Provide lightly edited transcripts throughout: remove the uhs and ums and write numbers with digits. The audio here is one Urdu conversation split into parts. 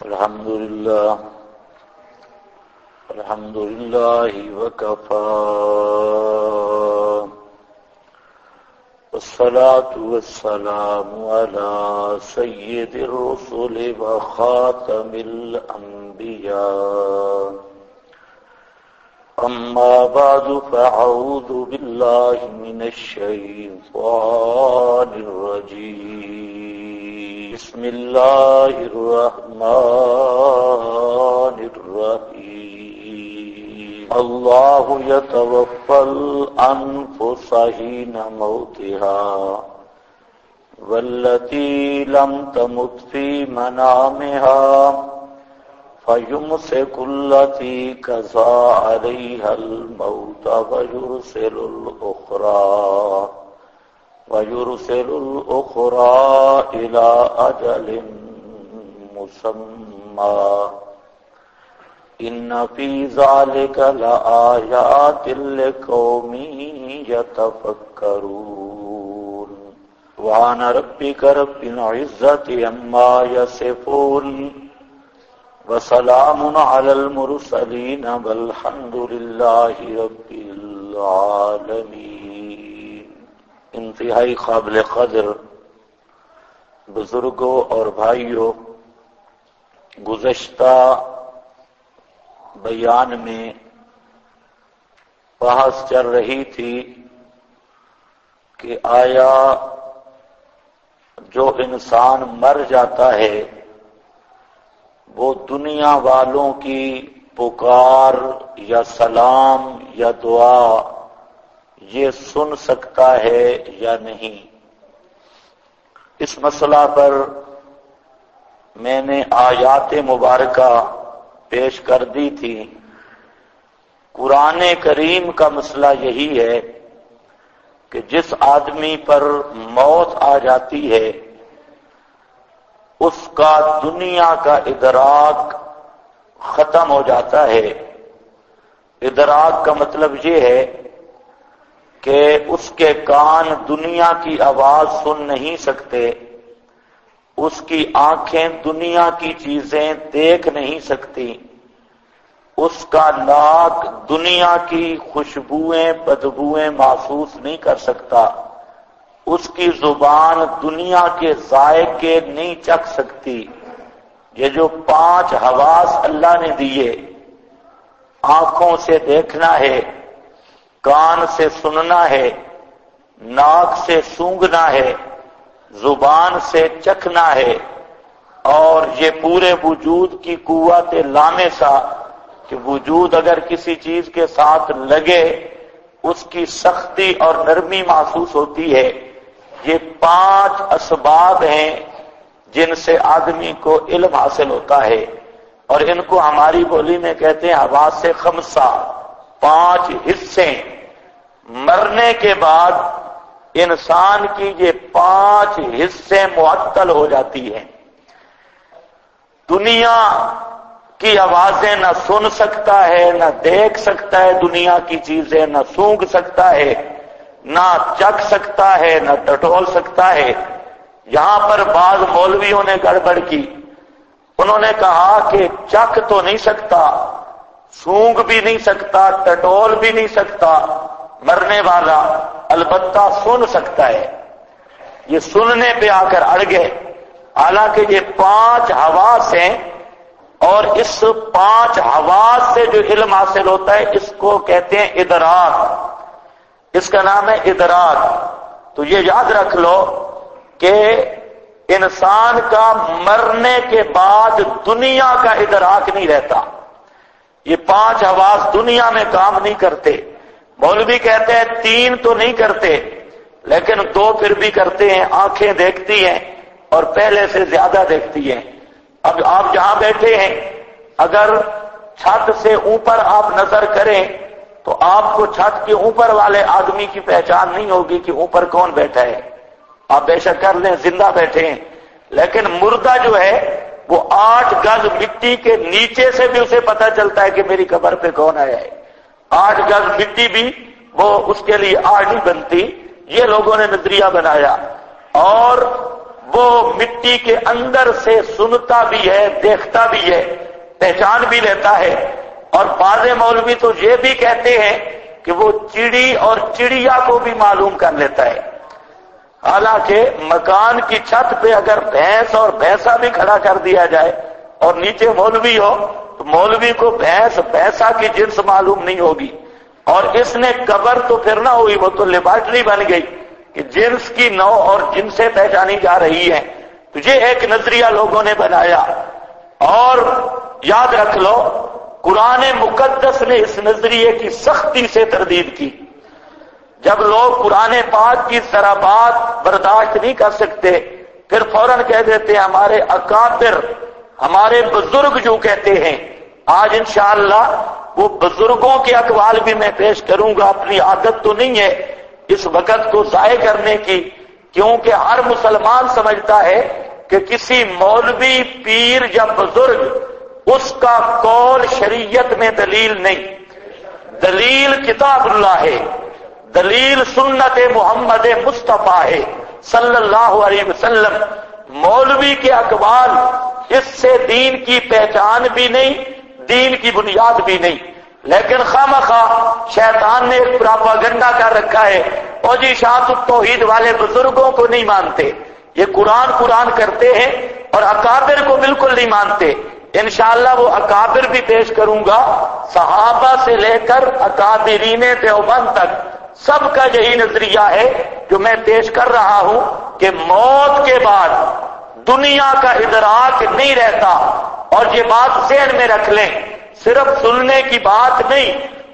الحمد لله وكفى والصلاة والسلام على سيد الرسل وخاتم الأنبياء أما بعد فأعوذ بالله من الشيطان الرجيم بسم الله الرحمن الرحيم الله يتوفى الأنفس حين موتها والتي لم تمت في منامها فيمسك التي قضى عليها الموت ويرسل الأخرى إلى أجل مسمى إن في ذلك لآيات لقوم يتفكرون سبحان ربك رب العزة عما يصفون وسلام على المرسلين والحمد لله رب العالمين۔ انتہائی قابل قدر بزرگوں اور بھائیوں، گزشتہ بیان میں بحث چل رہی تھی کہ آیا جو انسان مر جاتا ہے وہ دنیا والوں کی پکار یا سلام یا دعا یہ سن سکتا ہے یا نہیں؟ اس مسئلہ پر میں نے آیات مبارکہ پیش کر دی تھی۔ قرآن کریم کا مسئلہ یہی ہے کہ جس آدمی پر موت آ جاتی ہے اس کا دنیا کا ادراک ختم ہو جاتا ہے۔ ادراک کا مطلب یہ ہے کہ اس کے کان دنیا کی آواز سن نہیں سکتے، اس کی آنکھیں دنیا کی چیزیں دیکھ نہیں سکتی، اس کا ناک دنیا کی خوشبوئیں بدبوئیں محسوس نہیں کر سکتا، اس کی زبان دنیا کے ذائقے نہیں چکھ سکتی۔ یہ جو 5 حواس اللہ نے دیے، آنکھوں سے دیکھنا ہے، کان سے سننا ہے، ناک سے سونگھنا ہے، زبان سے چکھنا ہے، اور یہ پورے وجود کی قوت لامسہ کہ وجود اگر کسی چیز کے ساتھ لگے اس کی سختی اور نرمی محسوس ہوتی ہے۔ یہ 5 اسباب ہیں جن سے آدمی کو علم حاصل ہوتا ہے، اور ان کو ہماری بولی میں کہتے ہیں حواس خمسہ، 5 حصے۔ مرنے کے بعد انسان کی یہ 5 حصے معطل ہو جاتی ہیں۔ دنیا کی آوازیں نہ سن سکتا ہے، نہ دیکھ سکتا ہے، دنیا کی چیزیں نہ سونگھ سکتا ہے، نہ چکھ سکتا ہے، نہ ٹٹول سکتا ہے۔ یہاں پر بعض مولویوں نے گڑبڑ کی، انہوں نے کہا کہ چکھ تو نہیں سکتا، سونگھ بھی نہیں سکتا، ٹٹول بھی نہیں سکتا مرنے والا، البتہ سن سکتا ہے۔ یہ سننے پہ آ کر اڑ گئے، حالانکہ یہ 5 حواس ہیں، اور اس 5 حواس سے جو علم حاصل ہوتا ہے اس کو کہتے ہیں ادراک، اس کا نام ہے ادراک۔ تو یہ یاد رکھ لو کہ انسان کا مرنے کے بعد دنیا کا ادراک نہیں رہتا۔ یہ 5 حواس دنیا میں کام نہیں کرتے۔ مولوی کہتے ہیں 3 تو نہیں کرتے لیکن 2 پھر بھی کرتے ہیں۔ آنکھیں دیکھتی ہیں اور پہلے سے زیادہ دیکھتی ہیں۔ اب آپ جہاں بیٹھے ہیں اگر چھت سے اوپر آپ نظر کریں تو آپ کو چھت کے اوپر والے آدمی کی پہچان نہیں ہوگی کہ اوپر کون بیٹھا ہے۔ آپ بے شک کر لیں زندہ بیٹھے ہیں، لیکن مردہ جو ہے وہ 8 گز مٹی کے نیچے سے بھی اسے پتہ چلتا ہے کہ میری قبر پہ کون آیا ہے۔ 8 گز مٹی بھی وہ اس کے لیے آڑ نہیں بنتی، یہ لوگوں نے نظریہ بنایا۔ اور وہ مٹی کے اندر سے سنتا بھی ہے، دیکھتا بھی ہے، پہچان بھی لیتا ہے۔ اور بعض مولوی تو یہ بھی کہتے ہیں کہ وہ چڑی اور چڑیا کو بھی معلوم کر لیتا ہے۔ حالانکہ مکان کی چھت پہ اگر بھینس اور بھینسا بھی کھڑا کر دیا جائے اور نیچے مولوی ہو تو مولوی کو بھینس بھینسا کی جنس معلوم نہیں ہوگی، اور اس نے قبر تو پھر نہ ہوئی، وہ تو لیبارٹری بن گئی کہ جنس کی نوع اور جنسیں پہچانی جا رہی ہیں۔ تو یہ ایک نظریہ لوگوں نے بنایا، اور یاد رکھ لو قرآن مقدس نے اس نظریے کی سختی سے تردید کی۔ جب لوگ قرآن پاک کی ذرا بات برداشت نہیں کر سکتے پھر فوراً کہہ دیتے ہیں ہمارے اکابر، ہمارے بزرگ جو کہتے ہیں۔ آج انشاءاللہ وہ بزرگوں کے اقوال بھی میں پیش کروں گا، اپنی عادت تو نہیں ہے اس وقت کو ضائع کرنے کی، کیونکہ ہر مسلمان سمجھتا ہے کہ کسی مولوی، پیر یا بزرگ اس کا قول شریعت میں دلیل نہیں، دلیل کتاب اللہ ہے، دلیل سنت محمد مصطفیٰ ہے صلی اللہ علیہ وسلم۔ مولوی کے اقوال اس سے دین کی پہچان بھی نہیں، دین کی بنیاد بھی نہیں، لیکن خامخواہ شیطان نے ایک پراپاگنڈا کر رکھا ہے، اور جی شاعت التوحید والے بزرگوں کو نہیں مانتے، یہ قرآن کرتے ہیں اور اکابر کو بالکل نہیں مانتے۔ انشاءاللہ وہ اکابر بھی پیش کروں گا، صحابہ سے لے کر اکابرین دیوبند تک سب کا یہی نظریہ ہے جو میں پیش کر رہا ہوں کہ موت کے بعد دنیا کا ادراک نہیں رہتا۔ اور یہ بات ذہن میں رکھ لیں، صرف سننے کی بات نہیں،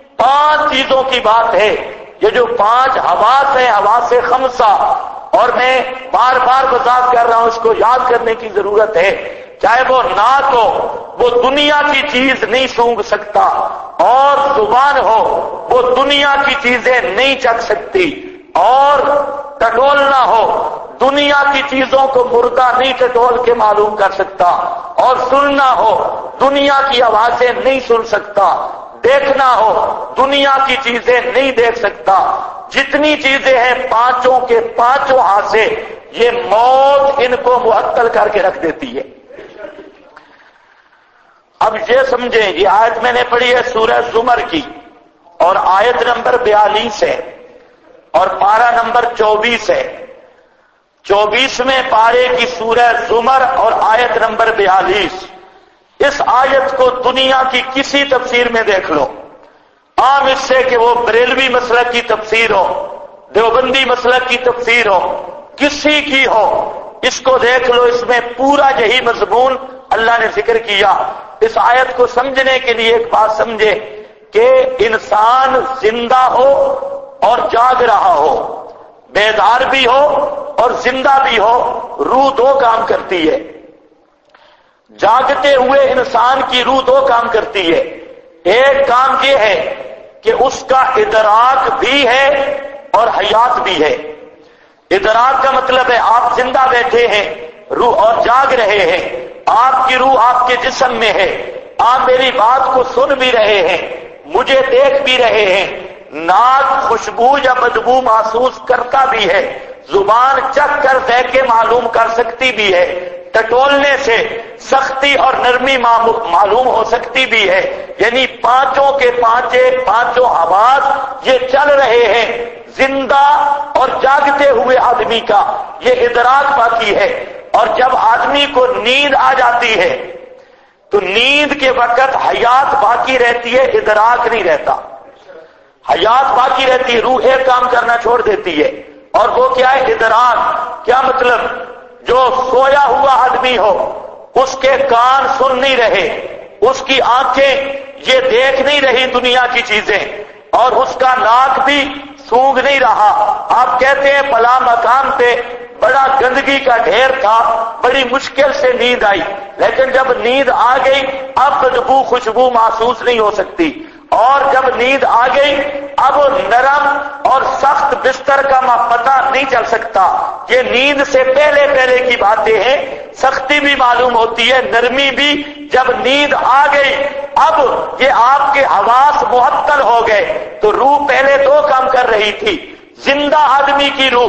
5 چیزوں کی بات ہے۔ یہ جو 5 حواس ہیں، حواس خمسہ، اور میں بار بار وضاحت کر رہا ہوں، اس کو یاد کرنے کی ضرورت ہے۔ چاہے وہ ناک ہو، وہ دنیا کی چیز نہیں سونگھ سکتا، اور زبان ہو، وہ دنیا کی چیزیں نہیں چکھ سکتی، اور ٹٹولنا ہو، دنیا کی چیزوں کو مردہ نہیں ٹٹول کے معلوم کر سکتا، اور سننا ہو، دنیا کی آوازیں نہیں سن سکتا، دیکھنا ہو، دنیا کی چیزیں نہیں دیکھ سکتا۔ جتنی چیزیں ہیں 5 کے 5 حاسے، یہ موت ان کو معطل کر کے رکھ دیتی ہے۔ اب یہ سمجھیں، یہ آیت میں نے پڑھی ہے سورہ زمر کی، اور آیت نمبر 42 ہے، اور پارہ نمبر 24 ہے۔ 24ویں پارے کی سورہ زمر اور آیت نمبر 42۔ اس آیت کو دنیا کی کسی تفسیر میں دیکھ لو، عام اس سے کہ وہ بریلوی مسلک کی تفسیر ہو، دیوبندی مسلک کی تفسیر ہو، کسی کی ہو، اس کو دیکھ لو، اس میں پورا یہی مضمون اللہ نے ذکر کیا۔ اس آیت کو سمجھنے کے لیے ایک بات سمجھے کہ انسان زندہ ہو اور جاگ رہا ہو، بیدار بھی ہو اور زندہ بھی ہو، روح 2 کام کرتی ہے۔ جاگتے ہوئے انسان کی روح 2 کام کرتی ہے۔ ایک کام یہ ہے کہ اس کا ادراک بھی ہے اور حیات بھی ہے۔ ادراک کا مطلب ہے آپ زندہ بیٹھے ہیں، روح اور جاگ رہے ہیں، آپ کی روح آپ کے جسم میں ہے، آپ میری بات کو سن بھی رہے ہیں، مجھے دیکھ بھی رہے ہیں، ناک خوشبو یا بدبو محسوس کرتا بھی ہے، زبان چکھ کر ذائقے معلوم کر سکتی بھی ہے، ٹٹولنے سے سختی اور نرمی معلوم ہو سکتی بھی ہے۔ یعنی 5 کے 5 حواس یہ چل رہے ہیں۔ زندہ اور جاگتے ہوئے آدمی کا یہ ادراک باقی ہے، اور جب آدمی کو نیند آ جاتی ہے تو نیند کے وقت حیات باقی رہتی ہے، ادراک نہیں رہتا۔ حیات باقی رہتی ہے، روح ایک کام کرنا چھوڑ دیتی ہے، اور وہ کیا ہے؟ ادراک۔ کیا مطلب؟ جو سویا ہوا آدمی ہو، اس کے کان سن نہیں رہے، اس کی آنکھیں یہ دیکھ نہیں رہی دنیا کی چیزیں، اور اس کا ناک بھی سونگھ نہیں رہا۔ آپ کہتے ہیں فلاں مقام پہ بڑا گندگی کا ڈھیر تھا، بڑی مشکل سے نیند آئی، لیکن جب نیند آ گئی اب بدبو خوشبو محسوس نہیں ہو سکتی، اور جب نیند آ گئی اب نرم اور سخت بستر کا پتہ نہیں چل سکتا۔ یہ نیند سے پہلے کی باتیں ہیں، سختی بھی معلوم ہوتی ہے، نرمی بھی۔ جب نیند آ گئی اب یہ آپ کے حواس معطل ہو گئے، تو روح پہلے 2 کام کر رہی تھی۔ زندہ آدمی کی روح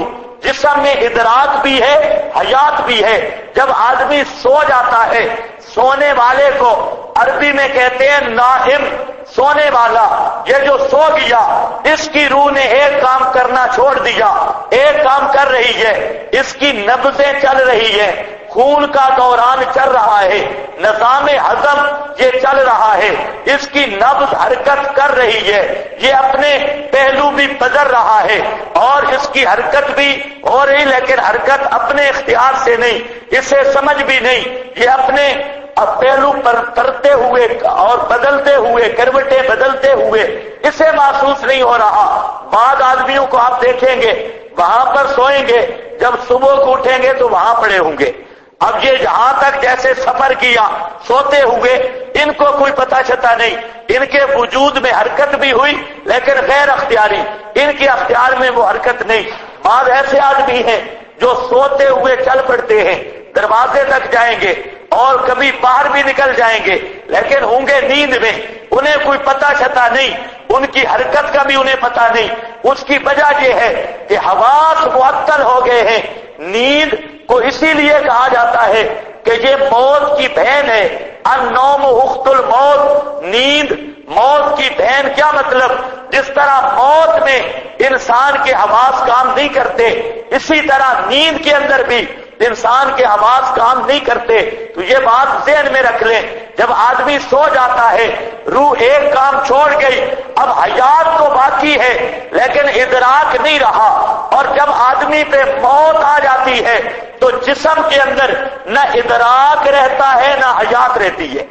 جسم میں ادراک بھی ہے، حیات بھی ہے۔ جب آدمی سو جاتا ہے، سونے والے کو عربی میں کہتے ہیں نائم، سونے والا۔ یہ جو سو گیا، اس کی روح نے ایک کام کرنا چھوڑ دیا، ایک کام کر رہی ہے، اس کی نبضیں چل رہی ہے، خون کا دوران چل رہا ہے، نظام ہضم یہ چل رہا ہے، اس کی نبض حرکت کر رہی ہے، یہ اپنے پہلو بھی بدل رہا ہے اور اس کی حرکت بھی ہو رہی، لیکن حرکت اپنے اختیار سے نہیں، اسے سمجھ بھی نہیں، یہ اپنے پہلو پر کرتے ہوئے اور بدلتے ہوئے، کروٹیں بدلتے ہوئے اسے محسوس نہیں ہو رہا۔ بعض آدمیوں کو آپ دیکھیں گے وہاں پر سوئیں گے، جب صبح کو اٹھیں گے تو وہاں پڑے ہوں گے۔ اب یہ جہاں تک جیسے سفر کیا سوتے ہوئے، ان کو کوئی پتہ چلتا نہیں، ان کے وجود میں حرکت بھی ہوئی لیکن غیر اختیاری، ان کے اختیار میں وہ حرکت نہیں۔ بعض ایسے آدمی ہیں جو سوتے ہوئے چل پڑتے ہیں، دروازے تک جائیں گے اور کبھی باہر بھی نکل جائیں گے، لیکن ہوں گے نیند میں، انہیں کوئی پتہ چلتا نہیں، ان کی حرکت کا بھی انہیں پتہ نہیں۔ اس کی وجہ یہ ہے کہ حواس معطل ہو گئے ہیں۔ نیند کو اسی لیے کہا جاتا ہے کہ یہ موت کی بہن ہے، النوم اخت الموت، نیند موت کی بہن۔ کیا مطلب؟ جس طرح موت میں انسان کے حواس کام نہیں کرتے، اسی طرح نیند کے اندر بھی انسان کے حواس کام نہیں کرتے۔ تو یہ بات ذہن میں رکھ لیں، جب آدمی سو جاتا ہے روح ایک کام چھوڑ گئی، اب حیات تو باقی ہے لیکن ادراک نہیں رہا، اور جب آدمی پہ موت آ جاتی ہے تو جسم کے اندر نہ ادراک رہتا ہے نہ حیات رہتی ہے۔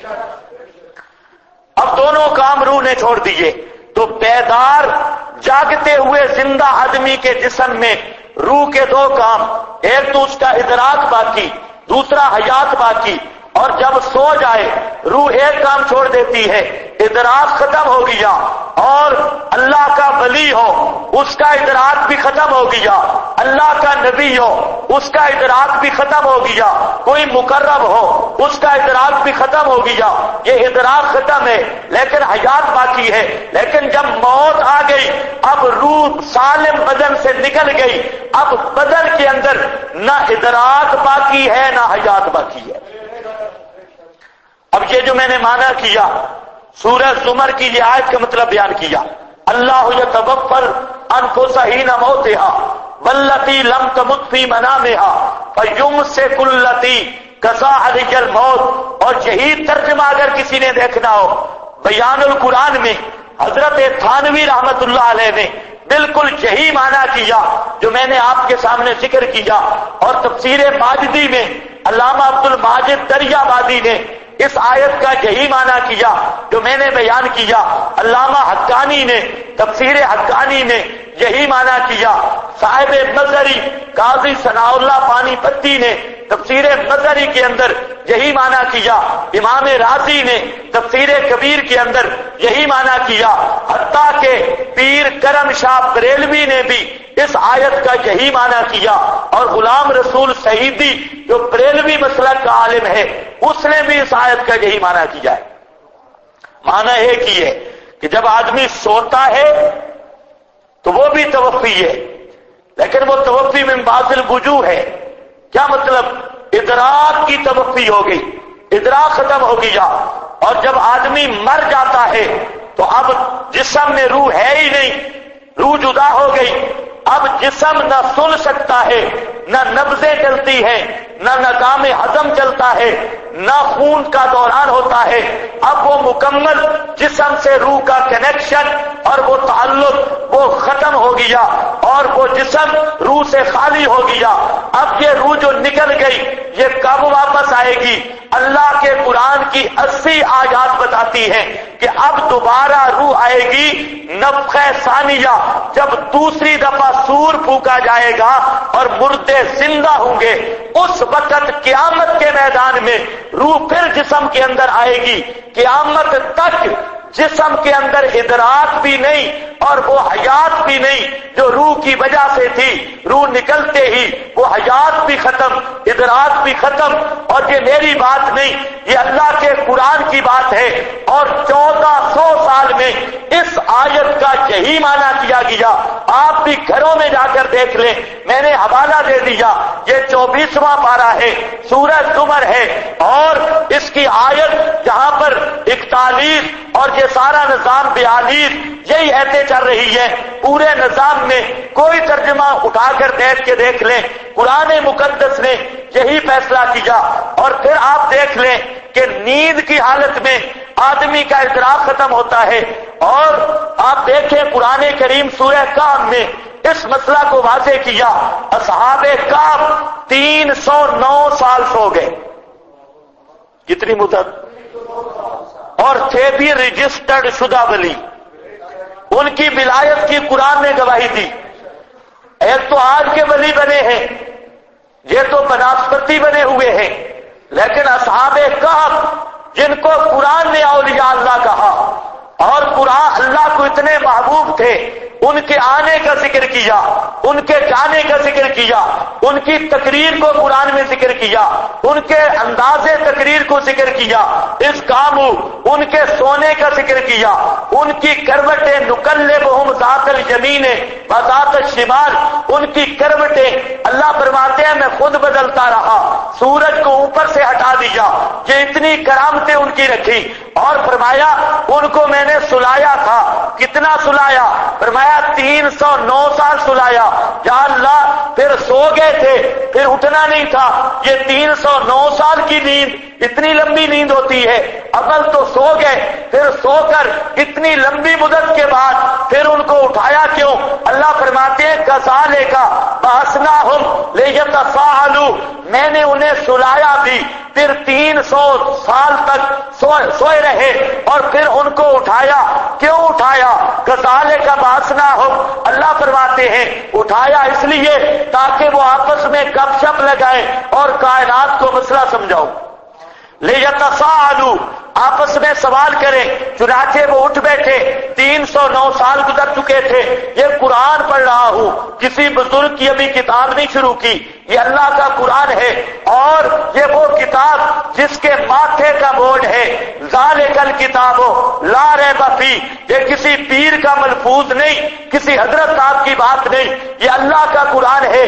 اب دونوں کام روح نے چھوڑ دیے، تو بیدار جاگتے ہوئے زندہ آدمی کے جسم میں روح کے دو کام، ایک تو اس کا ادراک باقی، دوسرا حیات باقی۔ اور جب سو جائے روح ایک کام چھوڑ دیتی ہے، ادراک ختم ہو گیا، اور اللہ کا ولی ہو اس کا ادراک بھی ختم ہو گیا، اللہ کا نبی ہو اس کا ادراک بھی ختم ہو گیا، کوئی مقرب ہو اس کا ادراک بھی ختم ہو گیا۔ یہ ادراک ختم ہے لیکن حیات باقی ہے۔ لیکن جب موت آ گئی، اب روح سالم بدن سے نکل گئی، اب بدن کے اندر نہ ادراک باقی ہے نہ حیات باقی ہے۔ اب یہ جو میں نے معنی کیا، سورہ زمر کی یہ آیت کا مطلب بیان کیا، اللہ یتوفی الانفس حین موتہا واللتی لم تمت فی منامہا فیمسک التی قضی علیہا الموت۔ اور یہی ترجمہ اگر کسی نے دیکھنا ہو بیان القرآن میں، حضرت تھانوی رحمت اللہ علیہ نے بالکل یہی معنی کیا جو میں نے آپ کے سامنے ذکر کیا، اور تفسیر ماجدی میں علامہ عبد الماجد دریابادی نے اس آیت کا یہی معنی کیا جو میں نے بیان کیا، علامہ حقانی نے تفسیر حقانی میں یہی معنی کیا، صاحب مظہری قاضی ثناء اللہ پانی پتی نے تفسیر مظہری کے اندر یہی معنی کیا، امام رازی نے تفسیر کبیر کے اندر یہی معنی کیا، حتیٰ کہ پیر کرم شاہ بریلوی نے بھی اس آیت کا یہی معنی کیا، اور غلام رسول سعیدی جو بریلوی مسلک کا عالم ہے اس نے بھی اس آیت کا یہی معنی کیا ہے۔ معنی ایک ہی ہے کہ جب آدمی سوتا ہے تو وہ بھی توفی ہے، لیکن وہ توفی من بعض الوجوہ ہے۔ کیا مطلب؟ ادراک کی توفی ہو گئی، ادراک ختم ہو گیا، اور جب آدمی مر جاتا ہے تو اب جسم میں روح ہے ہی نہیں، روح جدا ہو گئی، اب جسم نہ سن سکتا ہے، نہ نبضیں چلتی ہیں، نہ نظام ہضم چلتا ہے، نہ خون کا دوران ہوتا ہے۔ اب وہ مکمل جسم سے روح کا کنیکشن اور وہ تعلق وہ ختم ہو گیا، اور وہ جسم روح سے خالی ہو گیا۔ اب یہ روح جو نکل گئی یہ کب واپس آئے گی؟ اللہ کے قرآن کی 80 آیات بتاتی ہیں کہ اب دوبارہ روح آئے گی نفخہ ثانیہ، جب دوسری دفعہ سور پھونکا جائے گا اور مردے زندہ ہوں گے، اس وقت قیامت کے میدان میں روح پھر جسم کے اندر آئے گی۔ قیامت تک جسم کے اندر ادراک بھی نہیں اور وہ حیات بھی نہیں جو روح کی وجہ سے تھی، روح نکلتے ہی وہ حیات بھی ختم، ادراک بھی ختم۔ اور یہ میری بات نہیں، یہ اللہ کے قرآن کی بات ہے، اور 1400 سال میں اس آیت کا یہی معنی کیا گیا۔ آپ بھی گھروں میں جا کر دیکھ لیں، میں نے حوالہ دے دیا، یہ 24واں پارہ ہے، سورہ زمر ہے، اور اس کی آیت جہاں پر 41 اور یہ سارا نظام 42 یہی ایتیں چل رہی ہے۔ پورے نظام میں کوئی ترجمہ اٹھا کر دیکھ لیں، قرآن مقدس نے یہی فیصلہ کیا۔ اور پھر آپ دیکھ لیں کہ نیند کی حالت میں آدمی کا ادراک ختم ہوتا ہے، اور آپ دیکھیں قرآن کریم سورہ کہف میں اس مسئلہ کو واضح کیا۔ اصحاب کہف 309 سال سو گئے، کتنی مدت؟ اور تھے بھی رجسٹرڈ شدہ ولی، ان کی ولایت کی قرآن نے گواہی دی۔ ایک تو آج کے ولی بنے ہیں، یہ تو بناسپتی بنے ہوئے ہیں، لیکن اصحاب کہف جن کو قرآن نے اولیاء اللہ کہا، اور قرآن اللہ کو اتنے محبوب تھے، ان کے آنے کا ذکر کیا، ان کے جانے کا ذکر کیا، ان کی تقریر کو قرآن میں ذکر کیا، ان کے انداز تقریر کو ذکر کیا، اس کامو ان کے سونے کا ذکر کیا، ان کی کروٹیں نقلبہم ذات الیمین و ذات الشمال، ان کی کروٹیں اللہ فرماتے ہیں میں خود بدلتا رہا، سورج کو اوپر سے ہٹا دیا، یہ اتنی کرامتیں ان کی رکھی، اور فرمایا ان کو میں نے سلایا تھا، کتنا سلایا؟ فرمایا 309 سال سلایا۔ یا اللہ، پھر سو گئے تھے، پھر اٹھنا نہیں تھا، یہ 309 سال کی نیند اتنی لمبی نیند ہوتی ہے، اول تو سو گئے، پھر سو کر اتنی لمبی مدت کے بعد پھر ان کو اٹھایا کیوں؟ اللہ فرماتے ہیں کذالک بعثناہم لیتساءلوا، میں نے انہیں سلایا بھی، پھر 300 سال تک سوئے رہے، اور پھر ان کو اٹھایا۔ کیوں اٹھایا؟ کذالک بعثناہم، اللہ فرماتے ہیں اٹھایا اس لیے تاکہ وہ آپس میں گپ شپ لگائیں اور کائنات کو مسئلہ سمجھاؤ۔ لیتساءلوا، آپس میں سوال کریں، چنانچہ وہ اٹھ بیٹھے۔ 309 سال گزر چکے تھے، یہ قرآن پڑھ رہا ہوں، کسی بزرگ کی ابھی کتاب نہیں شروع کی، یہ اللہ کا قرآن ہے، اور یہ وہ کتاب جس کے ماتھے کا بورڈ ہے ذالک الکتاب لا ریب فیہ، یہ کسی پیر کا ملفوظ نہیں، کسی حضرت صاحب کی بات نہیں، یہ اللہ کا قرآن ہے۔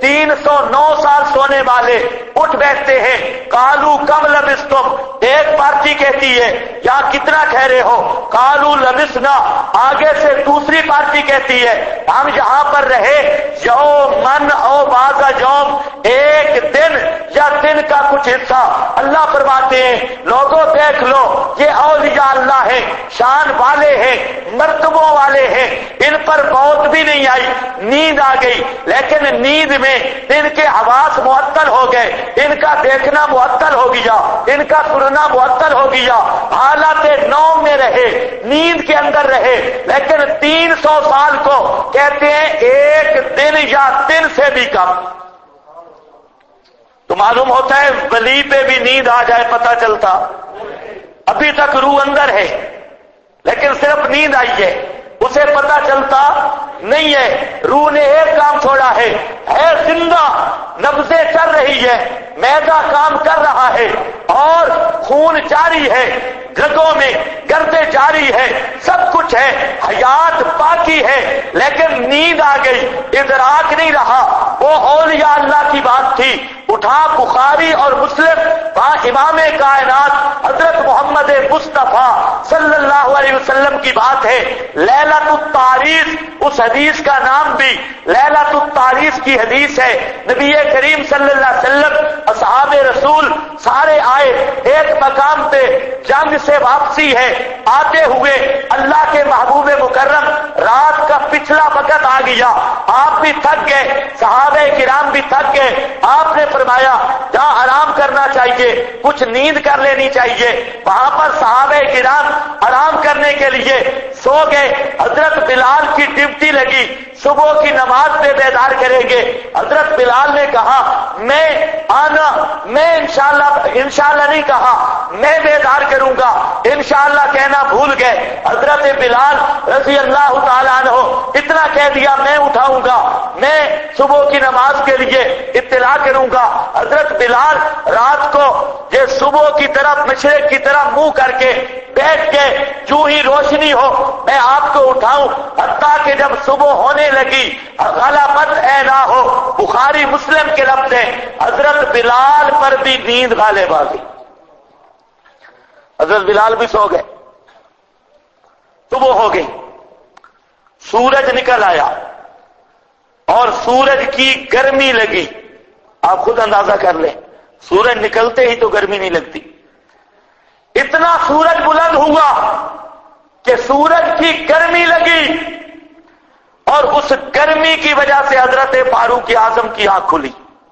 309 سال سونے والے اٹھ بیٹھتے ہیں، قالوا کم لبثتم، ایک پارٹی کہتی ہے یا کتنا ٹھہرے ہو، قالوا لبثنا، آگے سے دوسری پارٹی کہتی ہے ہم یہاں پر رہے یومن او بعض یوم، ایک دن یا دن کا کچھ حصہ۔ اللہ فرماتے ہیں لوگوں دیکھ لو، یہ اولیاء اللہ ہیں، شان والے ہیں، مرتبوں والے ہیں، ان پر موت بھی نہیں آئی، نیند آ گئی، لیکن نیند میں ان کے حواس معطل ہو گئے، ان کا دیکھنا معطل ہو گیا، ان کا سننا معطل ہو گیا، حالت نوم میں رہے، نیند کے اندر رہے، لیکن 300 سال کو کہتے ہیں ایک دن یا دن سے بھی کم۔ تو معلوم ہوتا ہے ولی پہ بھی نیند آ جائے پتہ چلتا، ابھی تک روح اندر ہے لیکن صرف نیند آئی ہے، اسے پتہ چلتا نہیں ہے، روح نے ایک کام چھوڑا ہے زندہ، نبضیں چل رہی ہے، معدہ کام کر رہا ہے، اور خون جاری ہے، رگوں میں گردے جاری ہے، سب کچھ ہے، حیات باقی ہے، لیکن نیند آ گئی، ادراک نہیں رہا۔ وہ اولیاء اللہ کی بات تھی، اٹھا بخاری اور مسلم امام کائنات حضرت محمد مصطفیٰ صلی اللہ علیہ وسلم کی بات ہے، لیلۃ التعریس، اس حدیث کا نام بھی لیلۃ التعریس کی حدیث ہے۔ نبی کریم صلی اللہ علیہ وسلم، اصحاب رسول سارے آئے، ایک مقام پہ جنگ سے واپسی ہے، آتے ہوئے اللہ کے محبوب مکرم رات کا پچھلا وقت آ گیا، آپ بھی تھک گئے، صحابہ کرام بھی تھک گئے، آپ نے فرمایا جہاں آرام کرنا چاہیے، کچھ نیند کر لینی چاہیے۔ وہاں پر صحابہ کرام آرام کرنے کے لیے سو گئے، حضرت بلال کی ڈیوٹی لگی، صبح کی نماز پہ بیدار کریں گے۔ حضرت بلال نے کہا میں انشاءاللہ نہیں کہا، میں بیدار کروں گا، انشاءاللہ کہنا بھول گئے۔ حضرت بلال رضی اللہ تعالیٰ عنہ اتنا کہہ دیا میں اٹھاؤں گا، میں صبح کی نماز کے لیے اطلاع کروں گا۔ حضرت بلال رات کو یہ صبح کی طرف مشرق کی طرف منہ کر کے بیٹھ کے جو ہی روشنی ہو میں آپ کو اٹھاؤں، حتیٰ کہ جب صبح ہونے لگی غلبت اے نہ ہو، بخاری مسلم کے لفظ ہیں، حضرت بلال پر بھی نیند غالب آ گئی، حضرت بلال بھی سو گئے۔ صبح ہو گئی، سورج نکل آیا اور سورج کی گرمی لگی، آپ خود اندازہ کر لیں، سورج نکلتے ہی تو گرمی نہیں لگتی، اتنا سورج بلند ہوا کہ سورج کی گرمی لگی اور اس گرمی کی وجہ سے حضرت فاروق اعظم کی آنکھ کھلی۔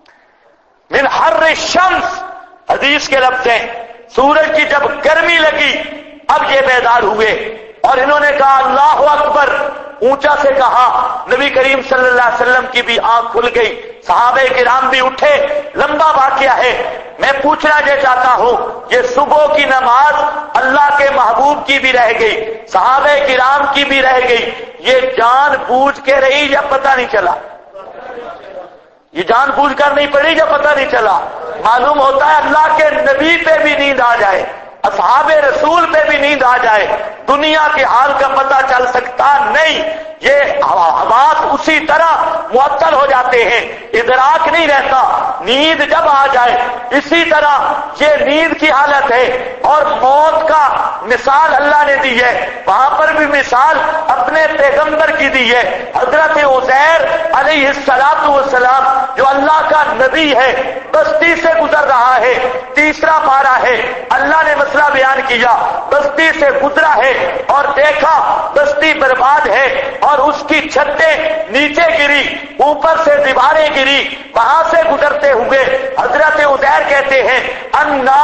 من حر الشمس حدیث کے لفظ ہیں، سورج کی جب گرمی لگی اب یہ بیدار ہوئے اور انہوں نے کہا اللہ اکبر، اونچا سے کہا، نبی کریم صلی اللہ علیہ وسلم کی بھی آنکھ کھل گئی، صحابہ کرام بھی اٹھے، لمبا واقعہ ہے۔ میں پوچھنا یہ چاہتا ہوں، یہ صبح کی نماز اللہ کے محبوب کی بھی رہ گئی، صحابہ کرام کی بھی رہ گئی، یہ جان بوجھ کے رہی یا پتہ نہیں چلا؟ یہ جان بوجھ کر نہیں پڑی یا پتہ نہیں چلا؟ معلوم ہوتا ہے اللہ کے نبی پہ بھی نیند آ جائے، اصحاب رسول پہ بھی نیند آ جائے، دنیا کے حال کا پتہ چل سکتا نہیں، یہ حواس اسی طرح معطل ہو جاتے ہیں، ادراک نہیں رہتا، نیند جب آ جائے اسی طرح یہ نیند کی حالت ہے۔ اور موت کا مثال اللہ نے دی ہے، وہاں پر بھی مثال اپنے پیغمبر کی دی ہے، حضرت عزیر علیہ السلام جو اللہ کا نبی ہے، بستی سے گزر رہا ہے، تیسرا پارہ ہے، اللہ نے مسئلہ بیان کیا، بستی سے گزرا ہے اور دیکھا بستی برباد ہے اور اس کی چھتیں نیچے گری، اوپر سے دیواریں گری، وہاں سے گزرتے ہوئے حضرت عزیر کہتے ہیں انا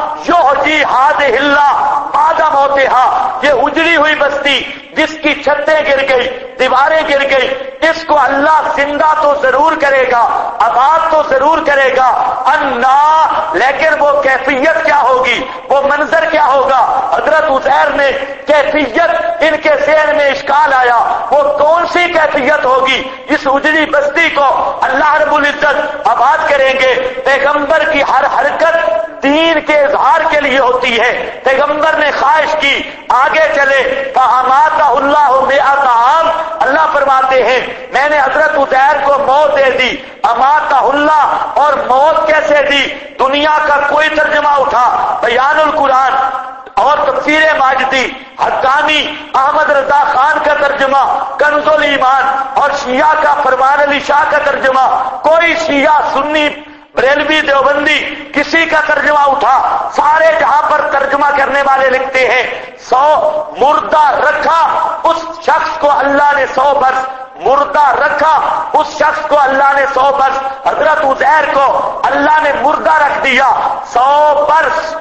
یحیی ہذہ اللہ بعد موتہا، یہ اجڑی ہوئی بستی جس کی چھتیں گر گئی، دیواریں گر گئی، اس کو اللہ زندہ تو ضرور کرے گا، آباد تو ضرور کرے گا، انا، لیکن وہ کیفیت کیا ہوگی، وہ منظر کیا ہوگا؟ حضرت عزیر نے کیفیت ان کے ذہن میں اشکال آیا، وہ کون سی کیفیت ہوگی؟ اس اجڑی بستی کو اللہ رب العزت آباد کریں گے۔ پیغمبر کی ہر حرکت دین کے اظہار کے لیے ہوتی ہے، پیغمبر نے خواہش کی آگے چلے، فاماتہ اللہ مئۃ عام، اللہ فرماتے ہیں میں نے حضرت عزیر کو موت دے دی، اماتہ اللہ، اور موت کیسے دی؟ دنیا کا کوئی ترجمہ اٹھا، بیان القرآن اور تفسیر ماجدی، حقانی احمد رضا خان کا ترجمہ کنز الایمان اور شیعہ کا فرمان علی شاہ کا ترجمہ، کوئی شیعہ سنی بریلوی دیوبندی کسی کا ترجمہ اٹھا، سارے جہاں پر ترجمہ کرنے والے لکھتے ہیں 100 مردہ رکھا اس شخص کو اللہ نے 100 برس، مردہ رکھا اس شخص کو اللہ نے 100 برس، حضرت عزیر کو اللہ نے مردہ رکھ دیا 100 برس۔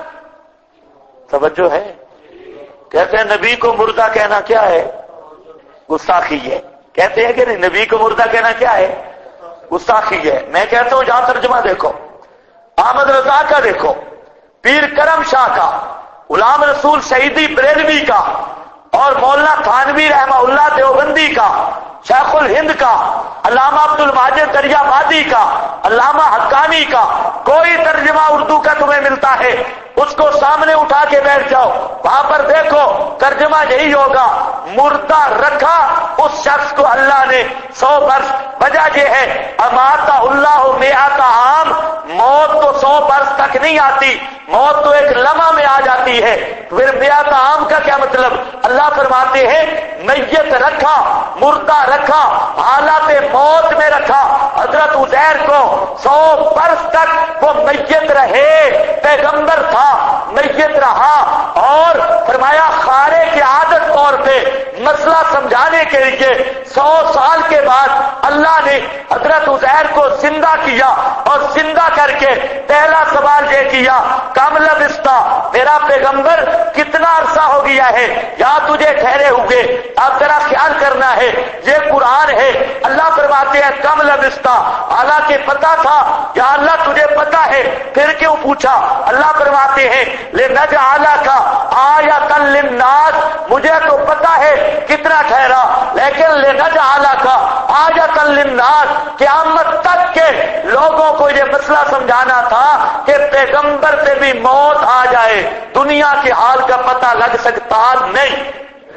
توجہ ہے؟ کہتے ہیں نبی کو مردہ کہنا کیا ہے؟ گستاخی ہے، کہتے ہیں کہ نہیں نبی کو مردہ کہنا کیا ہے؟ گستاخی ہے۔ میں کہتا ہوں جہاں ترجمہ دیکھو، احمد رضا کا دیکھو، پیر کرم شاہ کا، غلام رسول شہیدی بریلوی کا، اور مولانا تھانوی رحمہ اللہ دیوبندی کا، شیخ الہند کا، علامہ عبد الماجد دریابادی کا، علامہ حقانی کا، کوئی ترجمہ اردو کا تمہیں ملتا ہے اس کو سامنے اٹھا کے بیٹھ جاؤ، وہاں پر دیکھو ترجمہ یہی ہوگا، مردہ رکھا اس شخص کو اللہ نے 100 برس۔ وجہ یہ ہے اماتہ اللہ مئۃ عام، موت تو 100 برس تک نہیں آتی، موت تو ایک لمحہ میں آ جاتی ہے، پھر مئۃ عام کا کیا مطلب؟ اللہ فرماتے ہیں میت رکھا، مردہ رکھا، حالات موت میں رکھا، حضرت عزیر کو 100 برس تک وہ میت رہے، پیغمبر تھا، میت رہا، اور فرمایا خارے کی عادت طور پہ مسئلہ سمجھانے کے لیے 100 سال کے بعد اللہ نے حضرت عزیر کو زندہ کیا، اور زندہ کر کے پہلا سوال یہ کیا، کم لبستہ، میرا پیغمبر کتنا عرصہ ہو گیا ہے یا تجھے ٹھہرے ہوئے؟ اب ذرا خیال کرنا ہے، یہ قرآن ہے، اللہ فرماتے ہیں کم لبستہ، حالانکہ پتا تھا یا اللہ تجھے پتا ہے پھر کیوں پوچھا؟ اللہ فرماتے ہیں لنجعلک آیۃ للناس، مجھے تو پتا ہے کتنا ٹھہرا، لیکن لنجعلک آیۃ للناس، قیامت تک کے لوگوں کو یہ مسئلہ سمجھانا تھا کہ پیغمبر سے بھی موت آ جائے دنیا کے حال کا پتہ لگ سکتا نہیں،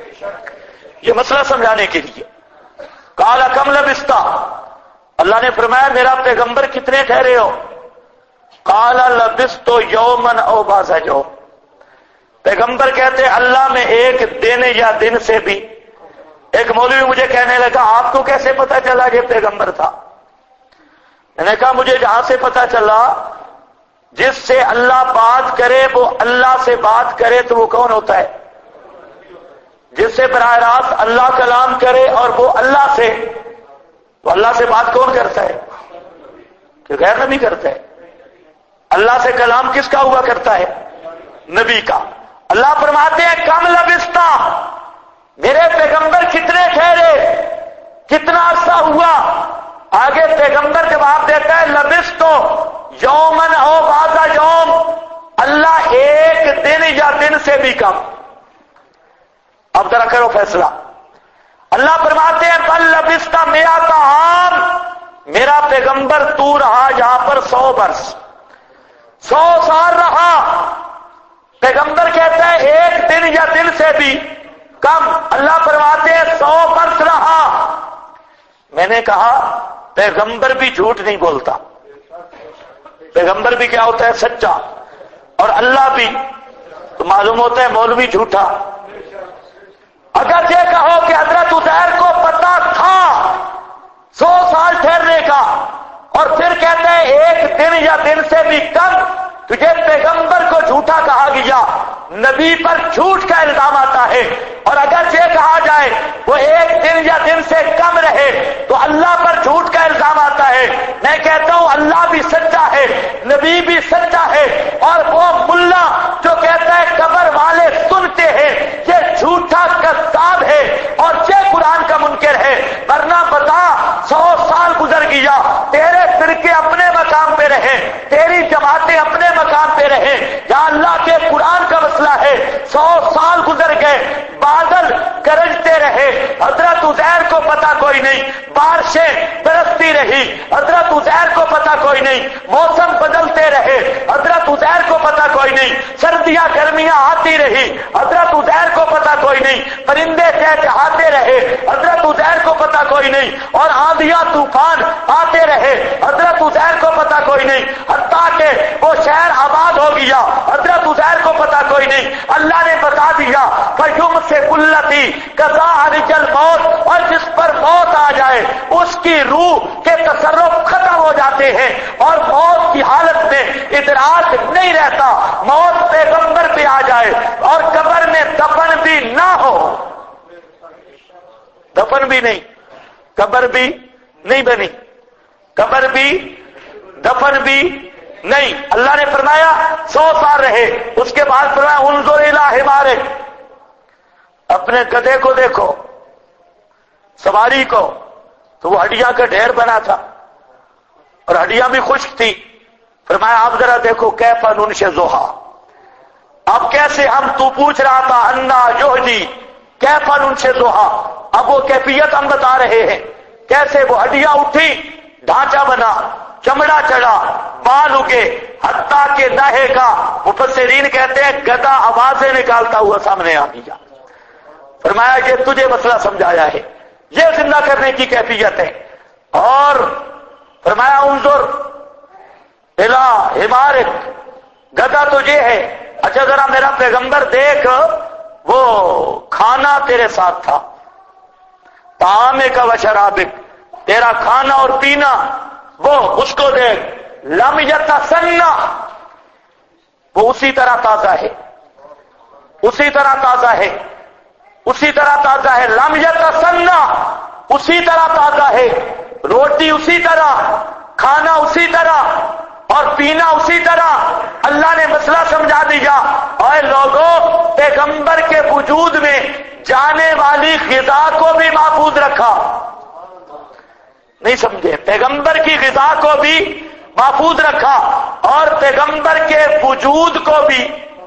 یہ مسئلہ سمجھانے کے لیے۔ قال کم لبستہ، اللہ نے فرمایا میرا پیغمبر کتنے ٹھہرے ہو؟ قال لبثت یوما او بعض یوم، پیغمبر کہتے اللہ میں ایک دن یا دن سے بھی۔ ایک مولوی مجھے کہنے لگا آپ کو کیسے پتا چلا یہ پیغمبر تھا؟ میں نے کہا مجھے جہاں سے پتا چلا، جس سے اللہ بات کرے وہ اللہ سے بات کرے تو وہ کون ہوتا ہے؟ جس سے براہ راست اللہ کلام کرے اور وہ اللہ سے، تو اللہ سے بات کون کرتا ہے؟ کہ غیر نبی کرتا ہے۔ اللہ سے کلام کس کا ہوا کرتا ہے؟ نبی کا۔ اللہ فرماتے ہیں کم لبستہ، میرے پیغمبر کتنے ٹھہرے، کتنا عرصہ ہوا؟ آگے پیغمبر جواب دیتا ہے لبستو یومن او بعض یوم، اللہ ایک دن یا دن سے بھی کم۔ اب ذرا کرو فیصلہ۔ اللہ فرماتے ہیں بل لبستہ مئات عام، میرا پیغمبر تو رہا یہاں پر 100 برس، 100 سال رہا۔ پیغمبر کہتا ہے ایک دن یا دن سے بھی کم، اللہ فرماتے ہیں 100 برس رہا۔ میں نے کہا پیغمبر بھی جھوٹ نہیں بولتا، پیغمبر بھی کیا ہوتا ہے؟ سچا، اور اللہ بھی، تو معلوم ہوتا ہے مولوی جھوٹا۔ اگر یہ کہو کہ حضرت عزیر کو پتا تھا 100 سال ٹھہرنے کا، اور پھر کہتے ہیں ایک دن یا دن سے بھی کم، تجھے پیغمبر کو جھوٹا کہا گیا، نبی پر جھوٹ کا الزام آتا ہے۔ اور اگر یہ کہا جائے وہ ایک دن یا دن سے کم رہے تو اللہ پر جھوٹ کا الزام آتا ہے۔ میں کہتا ہوں اللہ بھی سچا ہے، نبی بھی سچا ہے، اور وہ ملا جو کہتا ہے قبر والے سنتے ہیں، یہ جھوٹا کذاب ہے اور یہ قرآن کا منکر ہے۔ ورنہ بتا 100 سال گزر گیا، تیرے فرقے اپنے مقام پہ رہے، تیری جماعتیں اپنے مقام پہ رہے، یا اللہ کے قرآن کا مسئلہ ہے 100 سال گزر گئے، بادل گرجتے رہے، حضرت عزیر کو پتا کوئی نہیں، بارشیں برستی رہی، حضرت عزیر کو پتا کوئی نہیں، موسم بدلتے رہے، حضرت عزیر کو پتا کوئی نہیں، سردیاں گرمیاں آتی رہی، حضرت عزیر کو پتا کوئی نہیں، پرندے چہچہاتے رہے، حضرت عزیر کو پتا کوئی نہیں، اور آندھیاں طوفان آتے رہے، حضرت عزیر کو پتا کوئی نہیں، حتیٰ کہ وہ شہر آباد ہو گیا، حضرت عزیر کو پتا کوئی نہیں۔ اللہ نے بتا دیا فَيُمْسِكُ الَّتِي كَذَلِكَ الْمَوْتُ، اور جس پر موت آ جائے اس کی روح کے تصرف ختم ہو جاتے ہیں، اور موت کی حالت میں ادراک نہیں رہتا۔ موت پیغمبر پہ آ جائے اور قبر میں دفن بھی نہ ہو، دفن بھی نہیں، قبر بھی نہیں بنی، قبر بھی، دفن بھی نہیں۔ اللہ نے فرمایا 100 سال رہے، اس کے بعد فرمایا انظر الی حمارک، اپنے گدھے کو دیکھو، سواری کو، تو وہ ہڈیاں کا ڈھیر بنا تھا اور ہڈیاں بھی خشک تھی۔ فرمایا آپ ذرا دیکھو کیف ننشزھا، اب کیسے ہم، تو پوچھ رہا تھا انا یحیی کیف ننشزھا، اب وہ کیفیت ہم بتا رہے ہیں، کیسے وہ ہڈیاں اٹھی، ڈھانچہ بنا، چمڑا چڑھا، بال اگے، حتیٰ کہ نہے گا، مفسرین کہتے ہیں گدھا آوازیں نکالتا ہوا سامنے آ گیا۔ فرمایا یہ تجھے مسئلہ سمجھایا ہے، یہ زندہ کرنے کی کیفیت ہے۔ اور فرمایا انظر الی حمارک، گدھا تو یہ ہے، اچھا ذرا میرا پیغمبر دیکھ، وہ کھانا تیرے ساتھ تھا، طعامک و شرابک، تیرا کھانا اور پینا، وہ اس کو دیکھ، لم یتسنہ، وہ اسی طرح تازہ ہے، اسی طرح تازہ ہے، اسی طرح تازہ ہے، لم یتسنہ اسی طرح تازہ ہے، روٹی اسی طرح، کھانا اسی طرح اور پینا اسی طرح۔ اللہ نے مسئلہ سمجھا دیا، اور لوگوں پیغمبر کے وجود میں جانے والی غذا کو بھی محفوظ رکھا۔ نہیں سمجھے؟ پیغمبر کی غذا کو بھی محفوظ رکھا، اور پیغمبر کے وجود کو بھی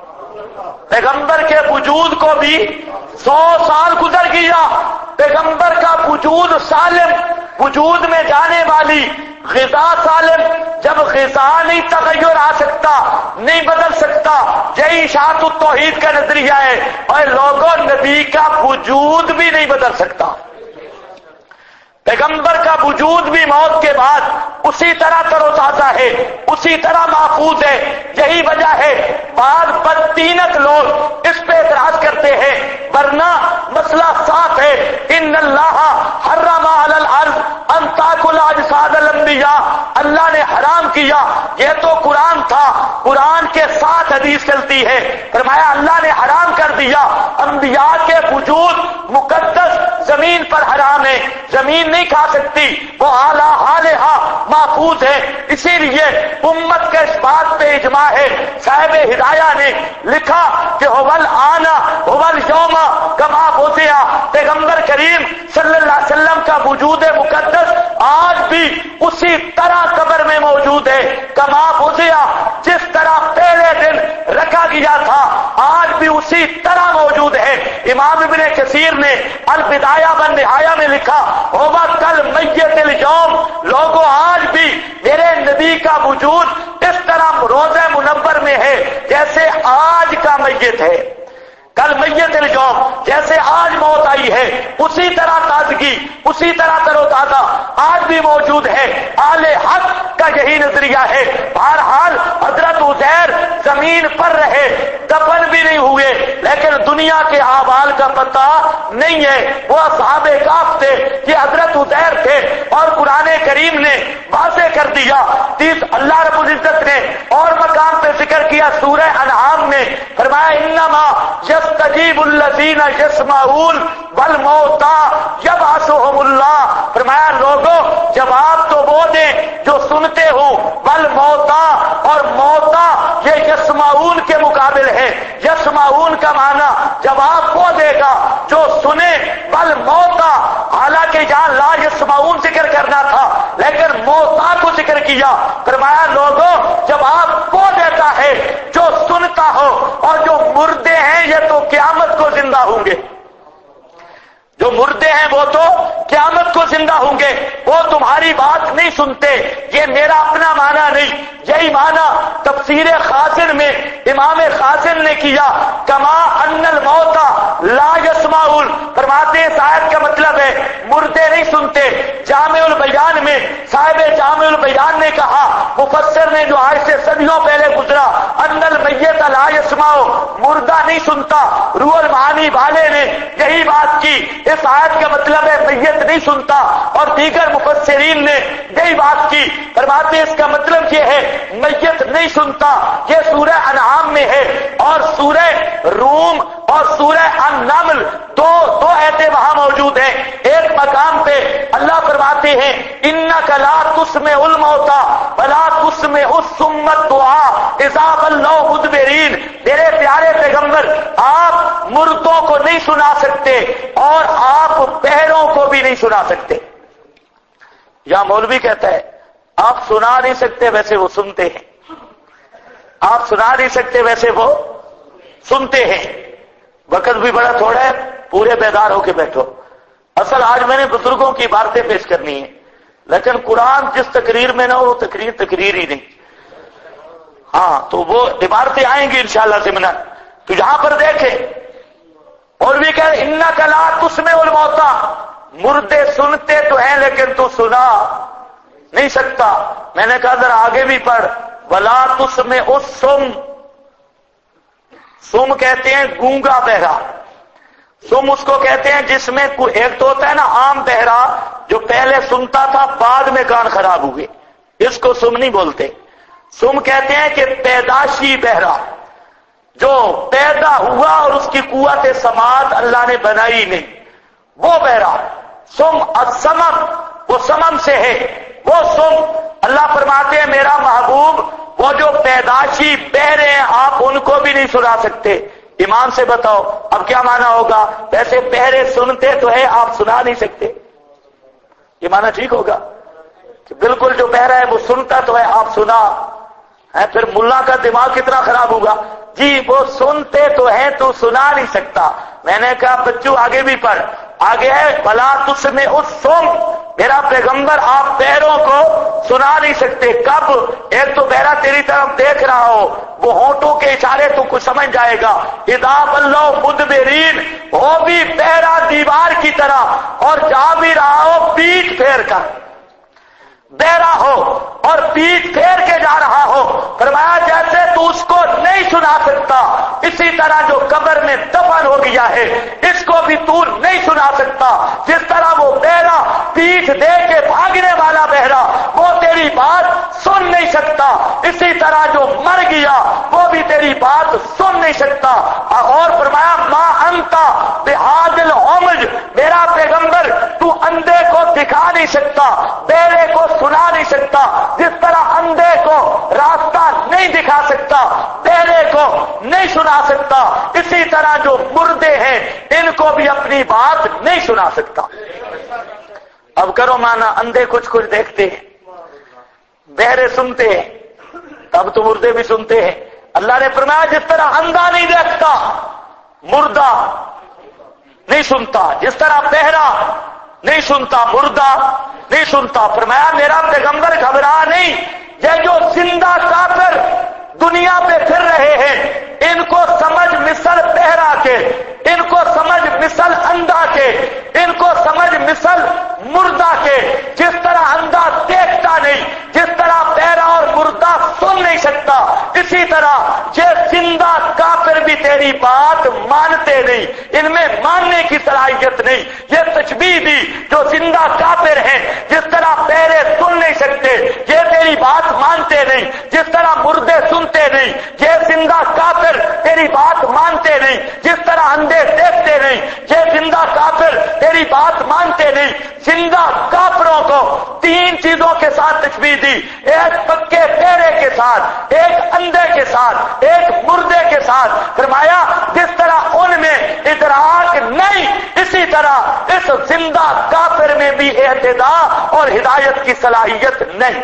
100 سال گزر گیا، پیغمبر کا وجود سالم، وجود میں جانے والی غذا سالم۔ جب غذا نہیں تغیر آ سکتا، نہیں بدل سکتا، یہی اشاعت التوحید کا نظریہ ہے، اور لوگوں نبی کا وجود بھی نہیں بدل سکتا۔ پیغمبر کا وجود بھی موت کے بعد اسی طرح تر و تازہ ہے، اسی طرح محفوظ ہے۔ یہی وجہ ہے بعض بدتینت لوگ اس پہ اعتراض کرتے ہیں، ورنہ مسئلہ صاف ہے۔ ان اللہ حرم علی الارض ان تاکل اجساد الانبیاء، اللہ نے حرام کیا، یہ تو قرآن تھا، قرآن کے ساتھ حدیث چلتی ہے، فرمایا اللہ نے حرام کر دیا، انبیاء کے وجود مقدس زمین پر حرام ہے، زمین نہیں کھا سکتی، وہ اعلیٰ حالہا محفوظ ہے۔ اسی لیے امت کے اس بات پہ اجماع ہے، صاحب ہدایہ نے لکھا کہ ہوول آنا ہوول یوما کما بوزیا، پیغمبر کریم صلی اللہ علیہ وسلم کا وجود مقدس آج بھی اسی طرح قبر میں موجود ہے، کما بوزیا، جس طرح پہلے دن رکھا گیا تھا آج بھی اسی طرح موجود ہے۔ امام ابن کثیر نے البدایہ والنہایہ میں لکھا ہوگا کل میت اليوم، لوگوں آج بھی میرے نبی کا وجود اس طرح روضہ منور میں ہے جیسے آج کا میت ہے، کل میت اليوم، جیسے آج موت آئی ہے اسی طرح تازگی، اسی طرح تر و تازہ آج بھی موجود ہے۔ اہل حق کا یہی نظریہ ہے۔ بہرحال حضرت عزیر زمین پر رہے، دفن بھی نہیں ہوئے، لیکن دنیا کے احوال کا پتہ نہیں ہے۔ وہ اصحاب کہف تھے، یہ حضرت عزیر تھے، اور قرآن کریم نے واضح کر دیا۔ اللہ رب العزت نے اور مقام پہ ذکر کیا سورہ انعام میں، فرمایا انما یستجیب الذین یسمعون والموتى یبعثهم اللہ، فرمایا لوگوں جواب تو وہ دیں جو سنتے ہو، والموتى، اور موتا یہ یسمعون کے مقابل ہے، یسمعون کا معنی جواب وہ دے گا جو سنے، والموتى، حالانکہ یہاں لا یسمعون ذکر کرنا تھا لیکن موتا کو ذکر کیا، فرمایا لوگوں جواب وہ دیتا ہے جو سنتا ہو، اور جو مردے ہیں یہ تو قیامت کو زندہ ہوں گے، جو مردے ہیں وہ تو قیامت کو زندہ ہوں گے، وہ تمہاری بات نہیں سنتے۔ یہ میرا اپنا معنی نہیں، یہی معنی تفسیر خازن میں امام خازن نے کیا، کما ان الموت لا یسمعون، فرماتے ہیں اس آیت کا مطلب ہے مردے نہیں سنتے۔ جامع البیان میں صاحب جامع البیان نے کہا، مفسر نے جو آج سے صدیوں پہلے گزرا، ان المیت لا یسمع، مردہ نہیں سنتا، روح المعانی والے نے یہی بات کی، اس آیت کا مطلب ہے میت نہیں سنتا، اور دیگر مفسرین نے یہی بات کی، فرماتے ہیں اس کا مطلب یہ ہے میت نہیں سنتا۔ یہ سورہ انعام میں ہے، اور سورہ روم اور سورہ النمل دو ایتے وہاں موجود ہیں۔ ایک مقام پہ اللہ فرماتے ہیں انک لا تسمع الموتى ولا تسمع الصم الدعاء اذا ولوا مدبرین، میرے پیارے پیغمبر آپ مردوں کو نہیں سنا سکتے اور آپ بہروں کو بھی نہیں سنا سکتے۔ یا مولوی کہتا ہے آپ سنا نہیں سکتے ویسے وہ سنتے ہیں، آپ سنا نہیں سکتے ویسے وہ سنتے ہیں۔ وقت بھی بڑا تھوڑا ہے، پورے بیدار ہو کے بیٹھو۔ اصل آج میں نے بزرگوں کی عبارتیں پیش کرنی ہیں، لیکن قرآن جس تقریر میں نہ ہو وہ تقریر ہی نہیں۔ ہاں تو وہ عبارتیں آئیں گی انشاءاللہ ضمناً، تو یہاں پر دیکھیں اور بھی کہ انک لا تسمع الموتى، مردے سنتے تو ہیں لیکن تو سنا نہیں سکتا۔ میں نے کہا ذرا آگے بھی پڑھ، ولا تسمع الصم، سم کہتے ہیں گونگا بہرا، سم اس کو کہتے ہیں جس میں ایک تو ہوتا ہے نا عام بہرا جو پہلے سنتا تھا بعد میں کان خراب ہوئے، اس کو سم نہیں بولتے۔ سم کہتے ہیں کہ پیدائشی بہرا، جو پیدا ہوا اور اس کی قوت سماعت اللہ نے بنائی نہیں، وہ بہرا۔ سم السمم، وہ سمم سے ہے، وہ سم۔ اللہ فرماتے ہیں میرا محبوب وہ جو پیدائشی بہرے ہیں آپ ان کو بھی نہیں سنا سکتے۔ ایمان سے بتاؤ اب کیا معنی ہوگا؟ ویسے بہرے سنتے تو ہے، آپ سنا نہیں سکتے، یہ معنی ٹھیک ہوگا کہ بالکل جو بہرا ہے وہ سنتا تو ہے، آپ سنا ہے، پھر ملا کا دماغ کتنا خراب ہوگا۔ جی وہ سنتے تو ہیں تو سنا نہیں سکتا۔ میں نے کہا بچوں آگے بھی پڑھ، آگے ہے بلا تسمع الصم، میرا پیغمبر آپ بہروں کو سنا نہیں سکتے۔ کب؟ ایک تو بہرا تیری طرف دیکھ رہا ہو، وہ ہونٹوں کے اشارے تو کچھ سمجھ جائے گا، اذا ولوا مدبرین، وہ بھی بہرا دیوار کی طرح، اور جا بھی رہا ہو پیٹ پھیر کر، بہرا ہو اور پیٹ پھیر کے جا رہا ہو۔ فرمایا جیسے تو اس کو نہیں سنا سکتا، اسی طرح جو قبر میں دفن ہو گیا ہے اس کو بھی تو نہیں سنا سکتا۔ جس طرح وہ بہرا پیٹ دے کے بھاگنے والا بہرا وہ تیری بات سن نہیں سکتا، اسی طرح جو مر گیا وہ بھی تیری بات سن نہیں سکتا۔ اور فرمایا ما انتا بہاد العمج، میرا پیغمبر تو اندھے کو دکھا نہیں سکتا، بہرے کو سنا نہیں سکتا۔ جس طرح اندھے کو راستہ نہیں دکھا سکتا، بہرے کو نہیں سنا سکتا، اسی طرح جو مردے ہیں ان کو بھی اپنی بات نہیں سنا سکتا۔ اب کرو مانا اندھے کچھ دیکھتے ہیں، بہرے سنتے ہیں، تب تو مردے بھی سنتے ہیں۔ اللہ نے فرمایا جس طرح اندھا نہیں دیکھتا مردہ نہیں سنتا، جس طرح بہرا نہیں سنتا مردہ نہیں سنتا۔ فرمایا میرا پیغمبر گھبرا نہیں، یہ جو زندہ کافر دنیا پہ پھر رہے ہیں ان کو سمجھ مثل بہرا کے، ان کو سمجھ مثل اندھا کے، ان کو سمجھ مثل مردہ کے۔ جس طرح اندھا دیکھتا نہیں، جس طرح بہرا اور مردہ سن نہیں سکتا، اسی طرح یہ زندہ کافر بھی تیری بات مانتے نہیں، ان میں ماننے کی صلاحیت نہیں۔ یہ تشبیہ دی جو زندہ کافر ہیں، جس طرح بہرے سن نہیں سکتے یہ تیری بات مانتے نہیں، جس طرح مردے سنتے نہیں یہ زندہ کافر تیری بات مانتے نہیں، جس طرح اندھے دیکھتے نہیں یہ زندہ کافر تیری بات مانتے نہیں۔ زندہ کافروں کو تین چیزوں کے ساتھ تشبیہ دی، ایک پکے بہرے کے ساتھ، ایک اندھے کے ساتھ، ایک مردے کے ساتھ۔ فرمایا جس طرح ان میں ادراک نہیں اسی طرح اس زندہ کافر میں بھی اہتدا اور ہدایت کی صلاحیت نہیں۔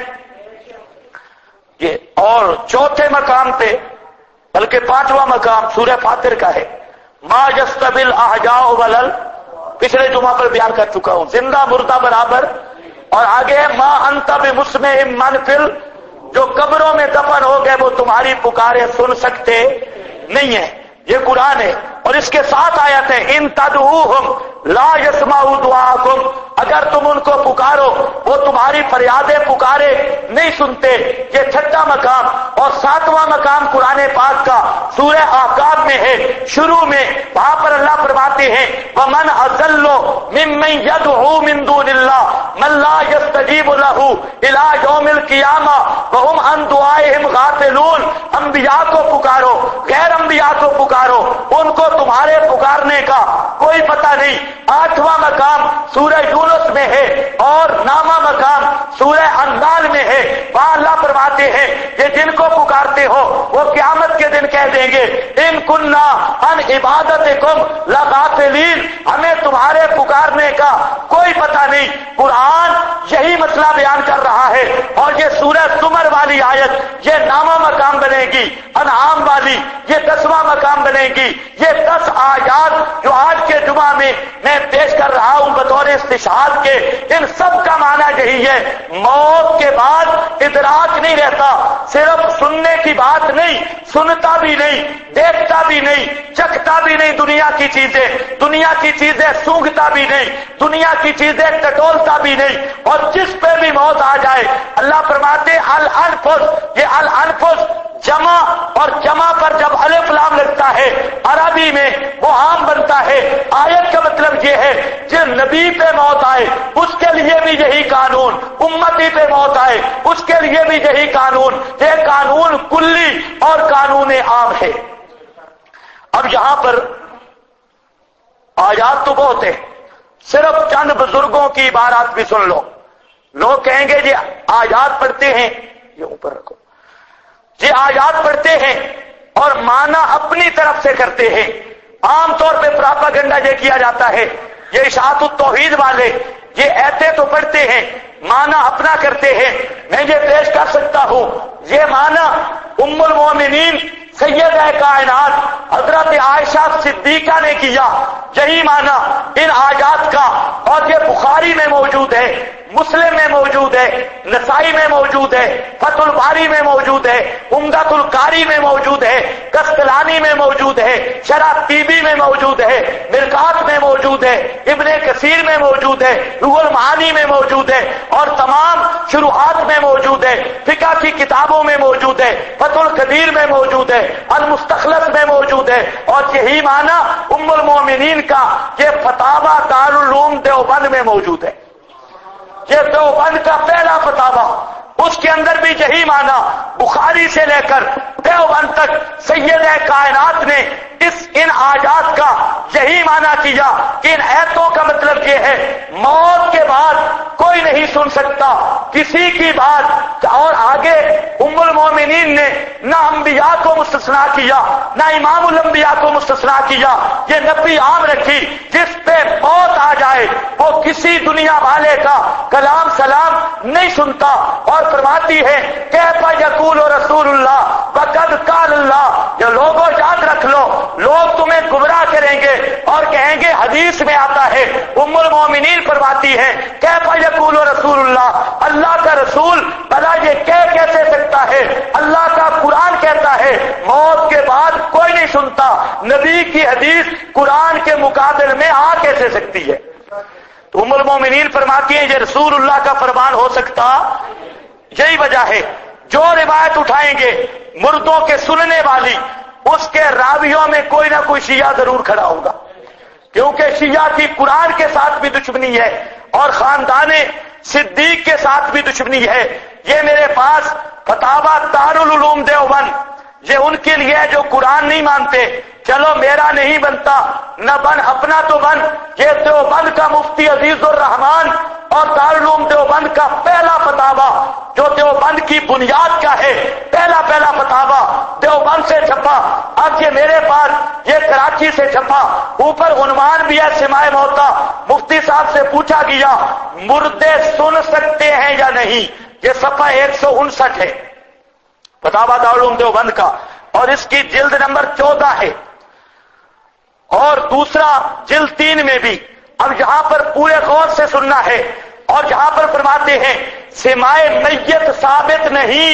یہ اور چوتھے مقام پہ بلکہ پانچواں مقام سورہ فاطر کا ہے، ما یستوی الاحیاء والاموات، پچھلے جمعہ پر بیان کر چکا ہوں، زندہ مردہ برابر۔ اور آگے ما انت بمسمع من فی، جو قبروں میں دفن ہو گئے وہ تمہاری پکارے سن سکتے نہیں ہیں، یہ قرآن ہے۔ اور اس کے ساتھ آیت ہے ان تدعوہم لا یسمعوا دعاءکم، اگر تم ان کو پکارو وہ تمہاری فریادیں پکارے نہیں سنتے۔ یہ چھٹا مقام۔ اور ساتواں مقام قرآن پاک کا سورہ احقاف میں ہے، شروع میں وہاں پر اللہ فرماتے ہیں وَمَنْ أَضَلُّ مِمَّنْ يَدْعُو مِن دُونِ اللَّهِ مَن لَّا يَسْتَجِيبُ لَهُ إِلَىٰ يَوْمِ الْقِيَامَةِ وَهُمْ عَن دُعَائِهِمْ غَافِلُونَ، انبیاء کو پکارو، غیر انبیاء کو پکارو، ان کو تمہارے پکارنے کا کوئی پتہ نہیں۔ آٹھواں مقام سورہ یونس میں ہے اور نامہ مقام سورہ انفال میں ہے، وہاں اللہ فرماتے ہیں کہ جن کو پکارتے ہو وہ قیامت کے دن کہہ دیں گے ان کننا عن عبادتکم لغافلین، ہمیں تمہارے پکارنے کا کوئی پتہ نہیں۔ قرآن یہی مسئلہ بیان کر رہا ہے۔ اور یہ سورہ زمر والی آیت یہ نامہ مقام بنے گی، انعام والی یہ 10واں مقام بنے گی۔ یہ 10 آیات جو آج کے جمعہ میں پیش کر رہا ہوں بطور استشہاد کے، ان سب کا معنی یہی ہے، موت کے بعد ادراک نہیں رہتا، صرف سننے کی بات نہیں، سنتا بھی نہیں، دیکھتا بھی نہیں، چکھتا بھی نہیں دنیا کی چیزیں، دنیا کی چیزیں سونگھتا بھی نہیں، دنیا کی چیزیں ٹٹولتا بھی نہیں۔ اور جس پہ بھی موت آ جائے اللہ فرماتے الانفس، یہ الانفس جمع، اور جمع پر جب الف لام لگتا ہے عربی میں وہ عام بنتا ہے۔ آیت کا مطلب یہ ہے جس نبی پہ موت آئے اس کے لیے بھی یہی قانون، امتی پہ موت آئے اس کے لیے بھی یہی قانون، یہ قانون کلی اور قانون عام ہے۔ اب یہاں پر آیات تو بہت ہے، صرف چند بزرگوں کی عبارات بھی سن لو. لوگ کہیں گے جی آیات پڑھتے ہیں، یہ اوپر رکھو، یہ آیات پڑھتے ہیں اور معنی اپنی طرف سے کرتے ہیں. عام طور پہ پراپاگنڈا یہ کیا جاتا ہے، یہ اشاعت التوحید والے یہ ایتے تو پڑھتے ہیں، معنی اپنا کرتے ہیں. میں یہ پیش کر سکتا ہوں، یہ معنی ام المومنین سیدہ کائنات حضرت عائشہ صدیقہ نے کیا، یہی معنی ان آیات کا، اور یہ بخاری میں موجود ہے، مسلم میں موجود ہے، نسائی میں موجود ہے، فتح الباری میں موجود ہے، عمدۃ القاری میں موجود ہے، قسطلانی میں موجود ہے، شرح طیبی میں موجود ہے، مرقات میں موجود ہے، ابن کثیر میں موجود ہے، روح المعانی میں موجود ہے، اور تمام شروحات میں موجود ہے، فقہ کی کتابوں میں موجود ہے، فتح القدیر میں موجود ہے، المستخلص میں موجود ہے. اور یہی معنی ام المومنین کا یہ فتاوی دارالعلوم دیوبند میں موجود ہے. یہ دیوبند کا پہلا فتاوی، اس کے اندر بھی یہی معنی بخاری سے لے کر دیوبند تک سیدہ کائنات نے ان آیات کا یہی معنی کیا کہ ان ایتوں کا مطلب یہ ہے موت کے بعد کوئی نہیں سن سکتا کسی کی بات. اور آگے ام المومنین نے نہ انبیاء کو مستثنا کیا، نہ امام الانبیاء کو مستثنا کیا، یہ نبی عام رکھی، جس پہ موت آ جائے وہ کسی دنیا والے کا کلام سلام نہیں سنتا. اور فرماتی ہے کیف یقول رسول اللہ وقد قال اللہ. یہ لوگوں یاد رکھ لو، لوگ تمہیں گمراہ کریں گے اور کہیں گے حدیث میں آتا ہے. ام المومنین فرماتی ہے کیف یقول رسول اللہ، اللہ کا رسول بھلا یہ کیسے سکتا ہے؟ اللہ کا قرآن کہتا ہے موت کے بعد کوئی نہیں سنتا، نبی کی حدیث قرآن کے مقابل میں آ کیسے سکتی ہے؟ تو ام المومنین فرماتی ہیں یہ رسول اللہ کا فرمان ہو سکتا؟ یہی وجہ ہے جو روایت اٹھائیں گے مردوں کے سننے والی، اس کے راویوں میں کوئی نہ کوئی شیعہ ضرور کھڑا ہوگا، کیونکہ شیعہ کی قرآن کے ساتھ بھی دشمنی ہے اور خاندان صدیق کے ساتھ بھی دشمنی ہے. یہ میرے پاس فتاوی دارالعلوم دیوبند، یہ ان کے لیے جو قرآن نہیں مانتے. چلو میرا نہیں بنتا، نہ بن اپنا تو بن. یہ دیوبند کا مفتی عزیز الرحمان اور دارالعلوم دیوبند کا پہلا فتاوی جو دیوبند کی بنیاد کا ہے، پہلا فتاوی دیوبند سے چھپا. اب یہ میرے پاس یہ کراچی سے چھپا، اوپر عنوان بھی ہے سماع موتا. مفتی صاحب سے پوچھا گیا مردے سن سکتے ہیں یا نہیں؟ یہ صفحہ 159 ہے فتاوی دارالعلوم دیوبند کا، اور اس کی جلد نمبر 14 ہے، اور دوسرا جلد 3 میں بھی. اب یہاں پر پورے غور سے سننا ہے، اور یہاں پر فرماتے ہیں سماع میت ثابت نہیں.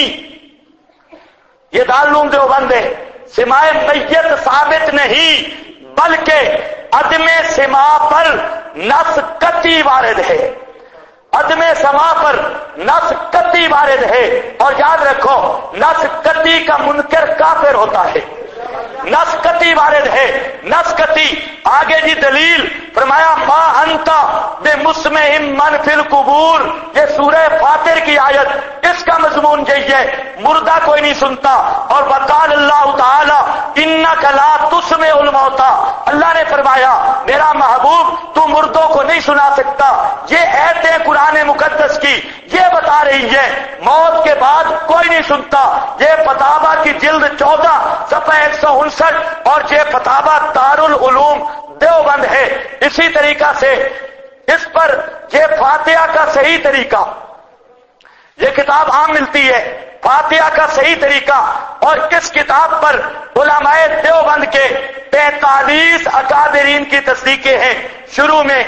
یہ دارالعلوم دیوبند ہے. سماع میت ثابت نہیں بلکہ عدم سماع پر نص قطعی وارد ہے. عدم سماع پر نص قطعی وارد ہے. اور یاد رکھو نص قطعی کا منکر کافر ہوتا ہے. نص قطعی وارد ہے، نص قطعی. آگے جی دلیل فرمایا ما انتا بے مسمع من فی القبور. یہ سورہ فاطر کی آیت، اس کا مضمون یہی ہے مردہ کوئی نہیں سنتا. اور وقال اللہ تعالی انک لا تسمع الموتى، اللہ نے فرمایا میرا محبوب تو مردوں کو نہیں سنا سکتا. یہ ایت قرآن مقدس کی یہ بتا رہی ہے موت کے بعد کوئی نہیں سنتا. یہ فتاوی کی جلد 14 صفحہ 159 اور یہ فتاوی دارالعلوم دیوبند ہے. اسی طریقہ سے اس پر یہ فاتحہ کا صحیح طریقہ، یہ کتاب عام ملتی ہے فاتحہ کا صحیح طریقہ. اور اس کتاب پر علماء دیوبند کے 43 اکابرین کی تصدیقیں ہیں. شروع میں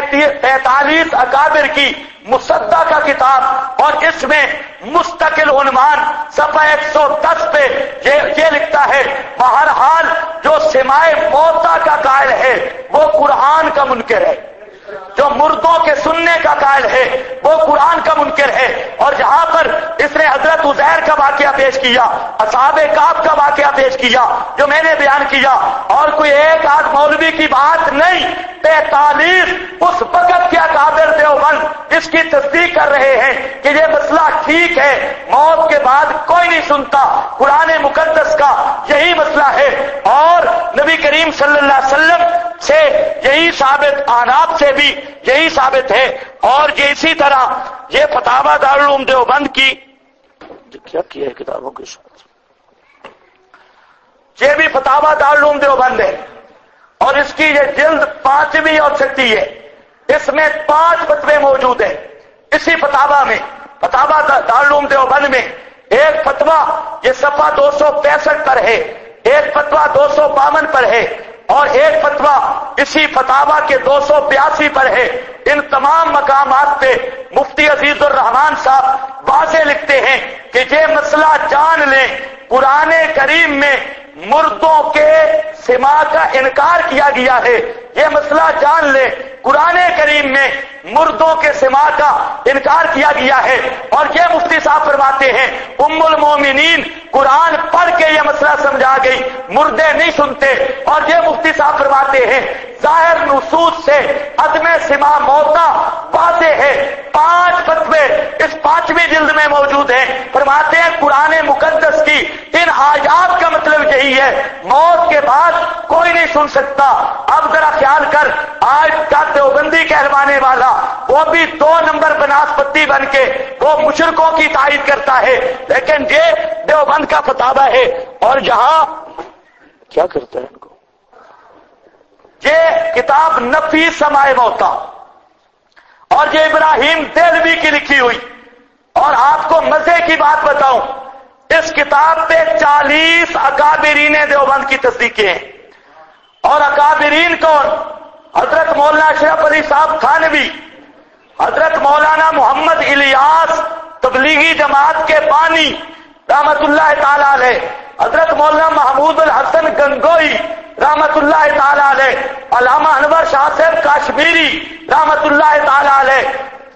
43 اکابر کی مصدق کا کتاب، اور اس میں مستقل عنوان صفحہ 110 پہ یہ لکھتا ہے بہرحال جو سماع موتا کا قائل ہے وہ قرآن کا منکر ہے، جو مردوں کے سننے کا قائل ہے وہ قرآن کا منکر ہے. اور جہاں پر اس نے حضرت عزیر کا واقعہ پیش کیا، اصحاب کہف کا واقعہ پیش کیا جو میں نے بیان کیا، اور کوئی ایک آدھ مولوی کی بات نہیں، 43 اس وقت کیا اکابر دیوبند اس کی تصدیق کر رہے ہیں کہ یہ مسئلہ ٹھیک ہے، موت کے بعد کوئی نہیں سنتا. قرآن مقدس کا یہی مسئلہ ہے. اور نبی کریم صلی اللہ علیہ وسلم سے یہی ثابت، احناف سے بھی یہی ثابت ہے. اور یہ اسی طرح یہ فتاوی دارالعلوم دیوبند کی کیا ہے کتابوں کے ساتھ، یہ بھی فتاوی دارالعلوم دیوبند ہے اور اس کی یہ جلد 5ویں اور 6 ہے. اس میں 5 فتوے موجود ہیں. اسی فتاوی میں، فتاوی دارالعلوم دیوبند میں ایک فتویٰ یہ صفحہ 265 پر ہے، ایک فتویٰ 252 پر ہے اور ایک فتویٰ اسی فتاوی کے 282 پر ہے. ان تمام مقامات پہ مفتی عزیز الرحمان صاحب واضح لکھتے ہیں کہ یہ مسئلہ جان لیں، قرآن کریم میں مردوں کے سماع کا انکار کیا گیا ہے. یہ مسئلہ جان لیں، قرآن کریم میں مردوں کے سماع کا انکار کیا گیا ہے. اور یہ مفتی صاحب فرماتے ہیں ام المومنین قرآن پڑھ کے یہ مسئلہ سمجھا گئی، مردے نہیں سنتے. اور یہ مفتی صاحب فرماتے ہیں ظاہر نصوص سے عدم سماع موتا واضح ہے. 5 فتوے اس 5ویں جلد میں موجود ہیں. فرماتے ہیں قرآن مقدس کی ان آیات کا مطلب یہی ہے موت کے بعد کوئی نہیں سن سکتا. اب ذرا خیال کر، آج کا دیوبندی کہلوانے والا وہ بھی 2 نمبر بناسپتی بن کے وہ مشرکوں کی تائید کرتا ہے، لیکن یہ دیوبند کا فتاوی ہے. اور یہاں کیا کرتا ہے ان کو یہ کتاب نفی سماع موتا اور یہ ابراہیم دہلوی کی لکھی ہوئی. اور آپ کو مزے کی بات بتاؤں، اس کتاب پہ 40 اکابرین دیوبند کی تصدیقیں ہیں. اور اکابرین کون؟ حضرت مولانا اشرف علی صاحب تھانوی، حضرت مولانا محمد الیاس تبلیغی جماعت کے بانی رحمت اللہ تعالی علیہ، حضرت مولانا محمود الحسن گنگوئی رحمت اللہ تعالی علیہ، علامہ انور شاہ صاحب کاشمیری رحمت اللہ تعالی علیہ،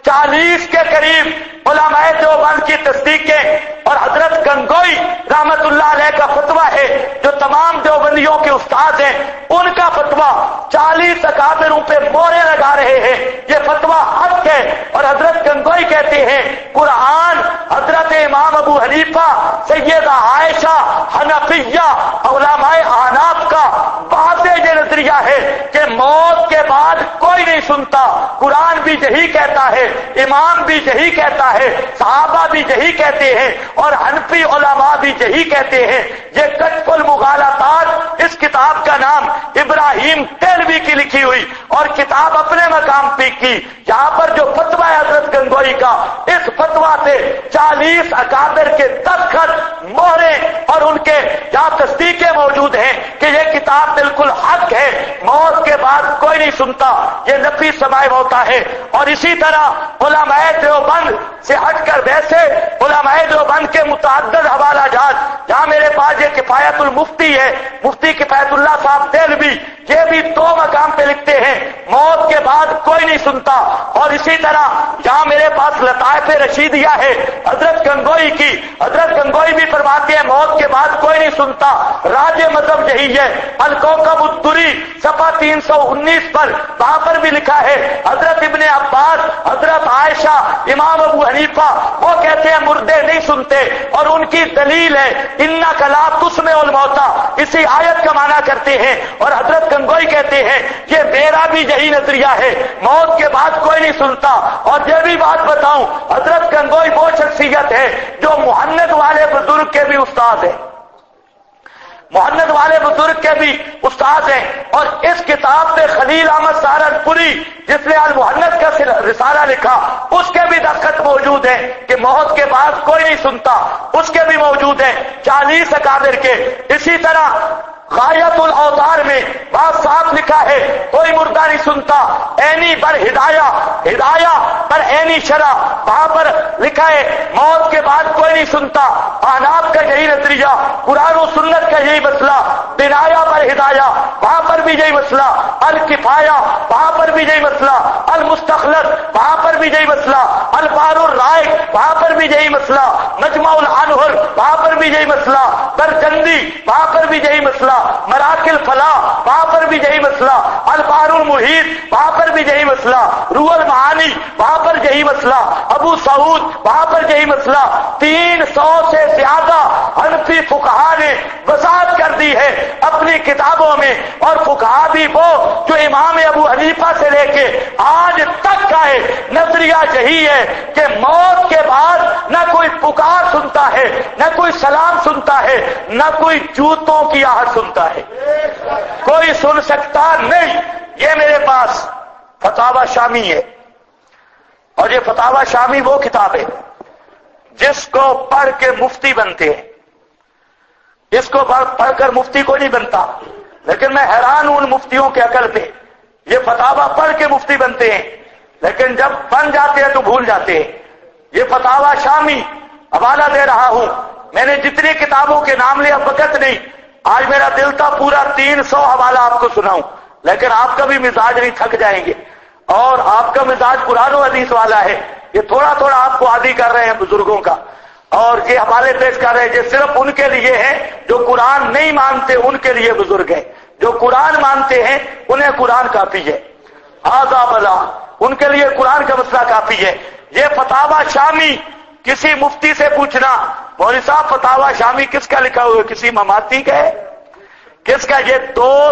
40 کے قریب علماء دیوبند کی تصدیقیں. اور حضرت گنگوئی رحمت اللہ علیہ کا فتویٰ ہے جو تمام دیوبندیوں کے استاد ہیں، ان کا فتویٰ 40 اکابروں پہ مورے لگا رہے ہیں. یہ فتویٰ حق ہے. اور حضرت گنگوئی کہتے ہیں قرآن حضرت امام ابو حنیفہ، سیدہ عائشہ، حنفیہ، علماء احناف کا واضح یہ نظریہ ہے کہ موت کے بعد کوئی نہیں سنتا. قرآن بھی یہی کہتا ہے، امام بھی یہی کہتا ہے، صحابہ بھی یہی کہتے ہیں اور حنفی علماء بھی یہی کہتے ہیں. یہ کشف المغالطات، اس کتاب کا نام ابراہیم دہلوی کی لکھی ہوئی اور کتاب اپنے مقام پہ کی. یہاں پر جو فتویٰ ہے حضرت گنگوئی کا، اس فتویٰ سے 40 اکابر کے دستخط، مہرے اور ان کے یہاں تصدیقیں موجود ہیں کہ یہ کتاب بالکل حق ہے، موت کے بعد کوئی نہیں سنتا، یہ نفی سماع ہوتا ہے. اور اسی طرح علماء دیوبند سے ہٹ کر ویسے علماء دیوبند کے متعدد حوالہ جات، جہاں میرے پاس یہ کفایت المفتی ہے، مفتی کفایت اللہ صاحب دہلوی، یہ بھی 2 مقام پہ لکھتے ہیں موت کے بعد کوئی نہیں سنتا. اور اسی طرح جہاں میرے پاس لطائف رشیدیہ ہے حضرت گنگوئی کی، حضرت گنگوئی بھی فرماتے ہیں موت کے بعد کوئی نہیں سنتا. راج مذہب یہی ہے. الکوکب الدری صفحہ 319 پر وہاں پر بھی لکھا ہے حضرت ابن عباس، حضرت عائشہ، امام ابو حنیفہ وہ کہتے ہیں مردے نہیں سنتے. اور ان کی دلیل ہے انک لا تسمع الموتى، اسی آیت کا معنی کرتے ہیں. اور حضرت گنگوئی کہتے ہیں یہ میرا بھی یہی نظریہ ہے، موت کے بعد کوئی نہیں سنتا. اور یہ بھی بات بتاؤں، حضرت گنگوئی وہ شخصیت ہے جو مہند والے بزرگ کے بھی استاد ہیں، مہند والے بزرگ کے بھی استاد ہیں. اور اس کتاب پہ خلیل احمد سہارنپوری جس نے المہند کا رسالہ لکھا، اس کے بھی دستخط موجود ہیں کہ موت کے بعد کوئی نہیں سنتا، اس کے بھی موجود ہیں 40 اکابر کے. اسی طرح غایت الاوتار میں بات صاف لکھا ہے کوئی مردہ نہیں سنتا. عینی بر ہدایہ، ہدایہ پر عینی شرح، وہاں پر لکھا ہے موت کے بعد کوئی نہیں سنتا. احناف کا یہی نظریہ، قرآن و سنت کا یہی مسئلہ. بنایا پر ہدایہ، وہاں پر بھی یہی مسئلہ. الکفایہ، وہاں پر بھی یہی مسئلہ. المستخلص، وہاں پر بھی یہی مسئلہ. البار الرائق، وہاں پر بھی یہی مسئلہ. مجمع الانہر، وہاں پر بھی یہی مسئلہ. برجندی، وہاں پر بھی یہی مسئلہ. مراکل فلاح، وہاں پر بھی یہی مسئلہ. البار المحیط، وہاں پر بھی یہی مسئلہ. روح المعانی، وہاں پر یہی مسئلہ. ابو سعود، وہاں پر یہی مسئلہ. 300 سے زیادہ حنفی فقہا نے وضاحت کر دی ہے اپنی کتابوں میں، اور فقہا بھی وہ جو امام ابو حنیفہ سے لے کے آج تک کا ہے نظریہ یہی ہے کہ موت کے بعد نہ کوئی پکار سنتا ہے، نہ کوئی سلام سنتا ہے، نہ کوئی جوتوں کی آہٹ سنتا ہے، کوئی سن سکتا نہیں۔ یہ میرے پاس فتاوی شامی ہے، اور یہ فتاوی شامی وہ کتاب ہے جس کو پڑھ کے مفتی بنتے ہیں۔ اس کو پڑھ کر مفتی کو نہیں بنتا، لیکن میں حیران ہوں ان مفتیوں کے عقل پہ۔ یہ فتاوی پڑھ کے مفتی بنتے ہیں، لیکن جب بن جاتے ہیں تو بھول جاتے ہیں۔ یہ فتاوی شامی حوالہ دے رہا ہوں، میں نے جتنی کتابوں کے نام لیا وقت نہیں، آج میرا دل تھا پورا 300 حوالہ آپ کو سناؤں، لیکن آپ کا بھی مزاج نہیں، تھک جائیں گے، اور آپ کا مزاج قرآن و حدیث والا ہے۔ یہ تھوڑا تھوڑا آپ کو عادی کر رہے ہیں بزرگوں کا، اور یہ حوالے پیش کر رہے ہیں یہ صرف ان کے لیے ہے جو قرآن نہیں مانتے، ان کے لیے بزرگ ہیں۔ جو قرآن مانتے ہیں انہیں قرآن کافی ہے، آزا بلا، ان کے لیے قرآن کا مسئلہ کافی ہے۔ یہ فتاوی شامی کسی مفتی سے پوچھنا، مولوی صاحب فتاوی شامی کس کا لکھا ہوا ہے؟ کسی مماتی کا ہے؟ کس کا؟ یہ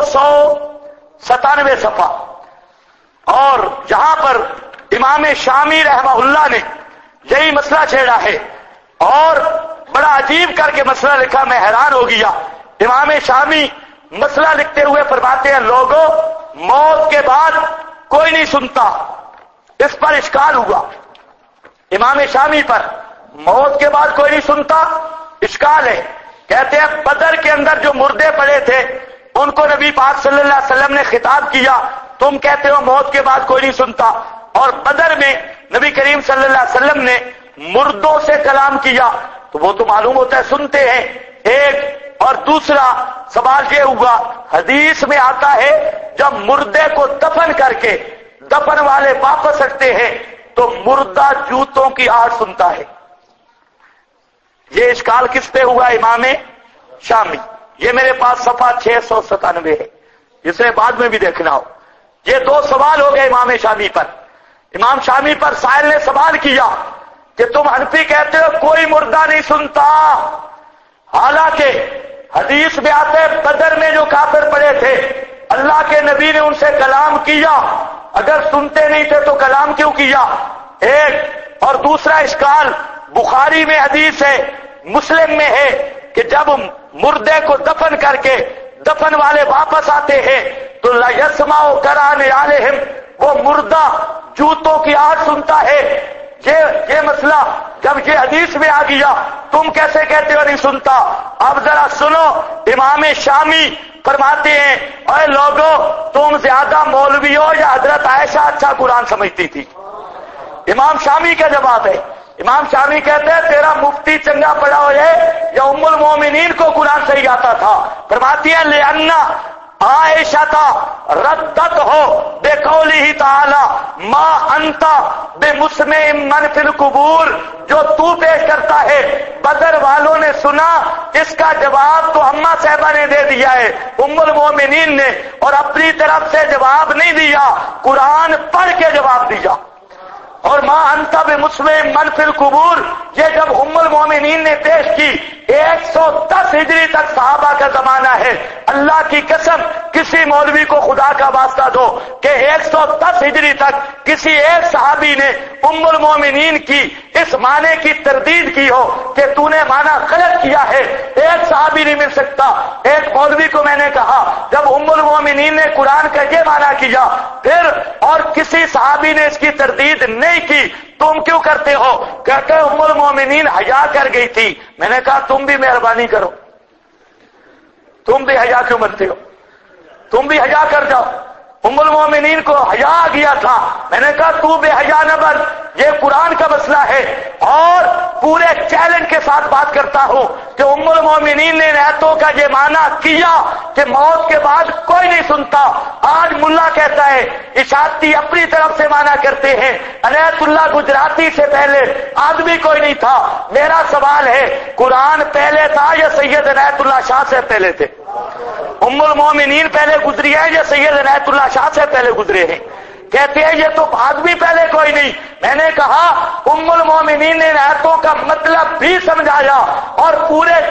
297 صفحہ، اور جہاں پر امام شامی رحمہ اللہ نے یہی مسئلہ چھیڑا ہے، اور بڑا عجیب کر کے مسئلہ لکھا، میں حیران ہو گیا۔ امام شامی مسئلہ لکھتے ہوئے فرماتے ہیں لوگوں موت کے بعد کوئی نہیں سنتا۔ اس پر اشکال ہوا امام شامی پر، موت کے بعد کوئی نہیں سنتا، اشکال ہے۔ کہتے ہیں بدر کے اندر جو مردے پڑے تھے ان کو نبی پاک صلی اللہ علیہ وسلم نے خطاب کیا، تم کہتے ہو موت کے بعد کوئی نہیں سنتا، اور بدر میں نبی کریم صلی اللہ علیہ وسلم نے مردوں سے کلام کیا تو وہ تو معلوم ہوتا ہے سنتے ہیں۔ ایک اور دوسرا سوال یہ ہوا، حدیث میں آتا ہے جب مردے کو دفن کر کے دفن والے واپس رکھتے ہیں تو مردہ جوتوں کی آہٹ سنتا ہے۔ یہ اشکال کس پہ ہوا؟ امام شامی۔ یہ میرے پاس صفحہ 697 ہے، جسے بعد میں بھی دیکھنا ہو۔ یہ دو سوال ہو گئے امام شامی پر۔ امام شامی پر سائل نے سوال کیا کہ تم حنفی کہتے ہو کوئی مردہ نہیں سنتا، حالانکہ حدیث میں آتے بدر میں جو کافر پڑے تھے اللہ کے نبی نے ان سے کلام کیا، اگر سنتے نہیں تھے تو کلام کیوں کیا؟ ایک اور دوسرا اشکال، بخاری میں حدیث ہے، مسلم میں ہے کہ جب مردے کو دفن کر کے دفن والے واپس آتے ہیں تو لا یسمع قرآن علیہم، وہ مردہ جوتوں کی آہٹ سنتا ہے۔ یہ مسئلہ جب یہ حدیث میں آ گیا تم کیسے کہتے ہو نہیں سنتا؟ اب ذرا سنو، امام شامی فرماتے ہیں اے لوگوں تم زیادہ مولوی ہو یا حضرت عائشہ اچھا قرآن سمجھتی تھی؟ امام شامی کا جواب ہے، امام شامی کہتے ہیں تیرا مفتی چنگا پڑا ہو ہے یا ام المومنین کو قرآن صحیح آتا تھا؟ فرماتی ہے لأنہ عائشہ ردت ہو بے قولی تعالی ما انت بے مسمع من فی القبور، جو تو پیش کرتا ہے بدر والوں نے سنا، اس کا جواب تو اماں صاحبہ نے دے دیا ہے، ام المومنین نے، اور اپنی طرف سے جواب نہیں دیا، قرآن پڑھ کے جواب دیا۔ اور ما انت بمسمع من فی القبور یہ جب ام المومنین نے پیش کی 110 ہجری تک صحابہ کا زمانہ ہے، اللہ کی قسم کسی مولوی کو خدا کا واسطہ دو کہ 110 ہجری تک کسی ایک صحابی نے ام المومنین کی اس معنی کی تردید کی ہو کہ تو نے معنی غلط کیا ہے، ایک صحابی نہیں مل سکتا۔ ایک مولوی کو میں نے کہا جب ام المومنین نے قرآن کا یہ معنی کیا پھر اور کسی صحابی نے اس کی تردید نہیں کی، تم کیوں کرتے ہو؟ کہتے ام المومنین حیا کر گئی تھی۔ میں نے کہا تم بھی مہربانی کرو، تم بھی حیا کیوں بنتے ہو؟ تم بھی حیا کر جاؤ۔ ام المومنین کو حیا آ گیا تھا، میں نے کہا تو بے حیا نہ بن، یہ قرآن کا مسئلہ ہے، اور پورے چیلنج کے ساتھ بات کرتا ہوں کہ ام المومنین نے آیتوں کا یہ معنی کیا کہ موت کے بعد کوئی نہیں سنتا۔ آج ملا کہتا ہے اشاعتی اپنی طرف سے معنی کرتے ہیں، عنایت اللہ گجراتی سے پہلے آدمی کوئی نہیں تھا۔ میرا سوال ہے قرآن پہلے تھا یا سید عنایت اللہ شاہ سے پہلے تھے؟ ام المومنین پہلے گزری ہے یا سید عنایت اللہ شاہ سے پہلے گزرے ہیں؟ کہتے ہیں یہ تو آدمی پہلے کوئی نہیں۔ میں نے کہا ام المومنین نے آیتوں کا مطلب بھی سمجھایا اور پورے چیلنج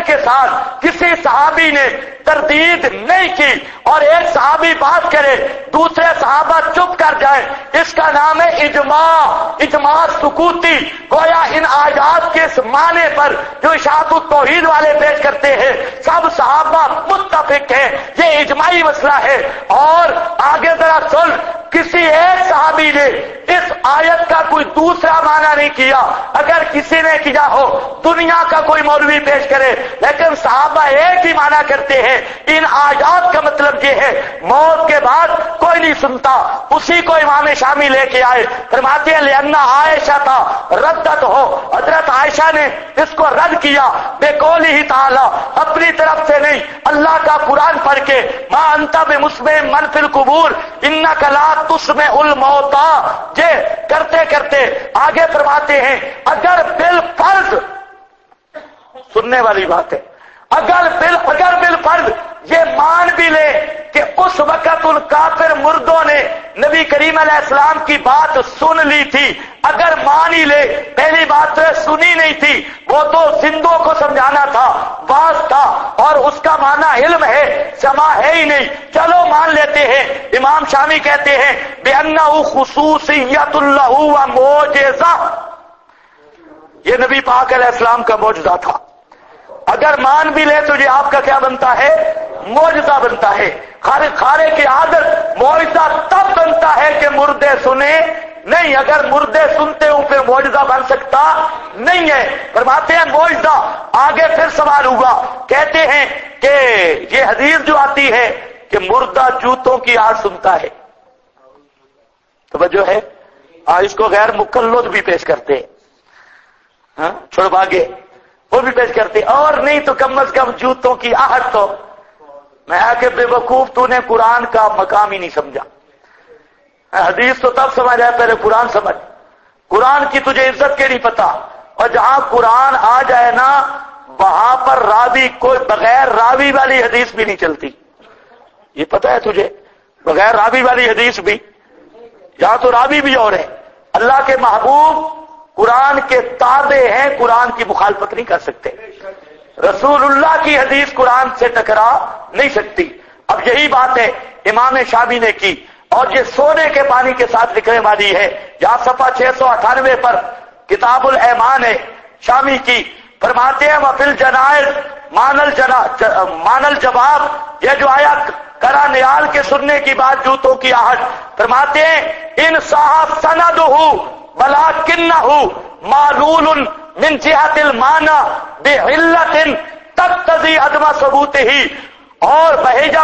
کے ساتھ کسی صحابی نے تردید نہیں کی اور ایک صحابی بات کرے دوسرے صحابہ چپ کر جائے، اس کا نام ہے اجماع سکوتی۔ گویا ان آیات کے اس معنی پر جو اشاعت التوحید والے پیش کرتے ہیں سب صحابہ متفق ہیں، یہ اجماعی مسئلہ ہے۔ اور آگے ذرا سن، کسی ایک صحابی نے اس آیت کا کوئی دوسرا معنی نہیں کیا، اگر کسی نے کیا ہو دنیا کا کوئی مولوی پیش کرے، لیکن صحابہ ایک ہی معنی کرتے ہیں۔ ان آیات کا مطلب یہ ہے موت کے بعد کوئی نہیں سنتا، اسی کو امام شامی لے کے آئے، فرماتے ہیں لأن عائشہ تھا ردت ہو، حضرت عائشہ نے اس کو رد کیا بے قولہ تعالی، اپنی طرف سے نہیں، اللہ کا قرآن پڑھ کے ما انت بمسمع من فی القبور انک لا تسمع الموتى، یہ کرتے کرتے آگے فرماتے ہیں اگر بالفرض، سننے والی بات ہے، اگر بالفرض یہ مان بھی لے کہ اس وقت ان کافر مردوں نے نبی کریم علیہ السلام کی بات سن لی تھی، اگر مان ہی لے، پہلی بات تو سنی نہیں تھی، وہ تو زندوں کو سمجھانا تھا، واز تھا، اور اس کا معنی علم ہے، سماع ہے ہی نہیں، چلو مان لیتے ہیں۔ امام شامی کہتے ہیں بِأَنَّهُ خُصُوصِيَّةٌ لَهُ وَمُعْجِزَةٌ، یہ نبی پاک علیہ السلام کا معجزہ تھا، اگر مان بھی لے تو یہ آپ کا کیا بنتا ہے؟ معجزہ بنتا ہے۔ خارے کی عادت معجزہ تب بنتا ہے کہ مردے سنے نہیں، اگر مردے سنتے ہوں پھر معجزہ بن سکتا نہیں ہے۔ فرماتے ہیں معجزہ۔ آگے پھر سوال ہوا، کہتے ہیں کہ یہ حدیث جو آتی ہے کہ مردہ جوتوں کی آواز سنتا ہے، توجہ ہے، اس کو غیر مقلد بھی پیش کرتے ہیں، ہاں چھوڑ بھاگے وہ بھی پیش کرتے، اور نہیں تو کم از کم جوتوں کی آہٹ تو۔ میں کہ بے وقوف تو نے قرآن کا مقام ہی نہیں سمجھا، حدیث تو تب سمجھ آئے پہلے قرآن سمجھ، قرآن کی تجھے عزت کے نہیں پتا، اور جہاں قرآن آ جائے نا وہاں پر راوی کوئی بغیر راوی والی حدیث بھی نہیں چلتی، یہ پتا ہے تجھے، بغیر راوی والی حدیث بھی، یہاں تو راوی بھی اور ہے۔ اللہ کے محبوب قرآن کے تابع ہیں، قرآن کی مخالفت نہیں کر سکتے، رسول اللہ کی حدیث قرآن سے ٹکرا نہیں سکتی۔ اب یہی بات ہے امام شامی نے کی، اور یہ سونے کے پانی کے ساتھ لکھنے والی ہے، یہاں صفحہ 698 پر کتاب الایمان ہے شامی کی، فرماتے ہیں وفی الجنائز مان الجواب، یہ جو آیا کرا نیال کے سننے کی بات جوتوں کی آہٹ، فرماتے ہیں ان صاحب سندہ ولکنہ معلول من جہت المعنی بعلت تقتضی عدم ثبوتہ، اور بہجا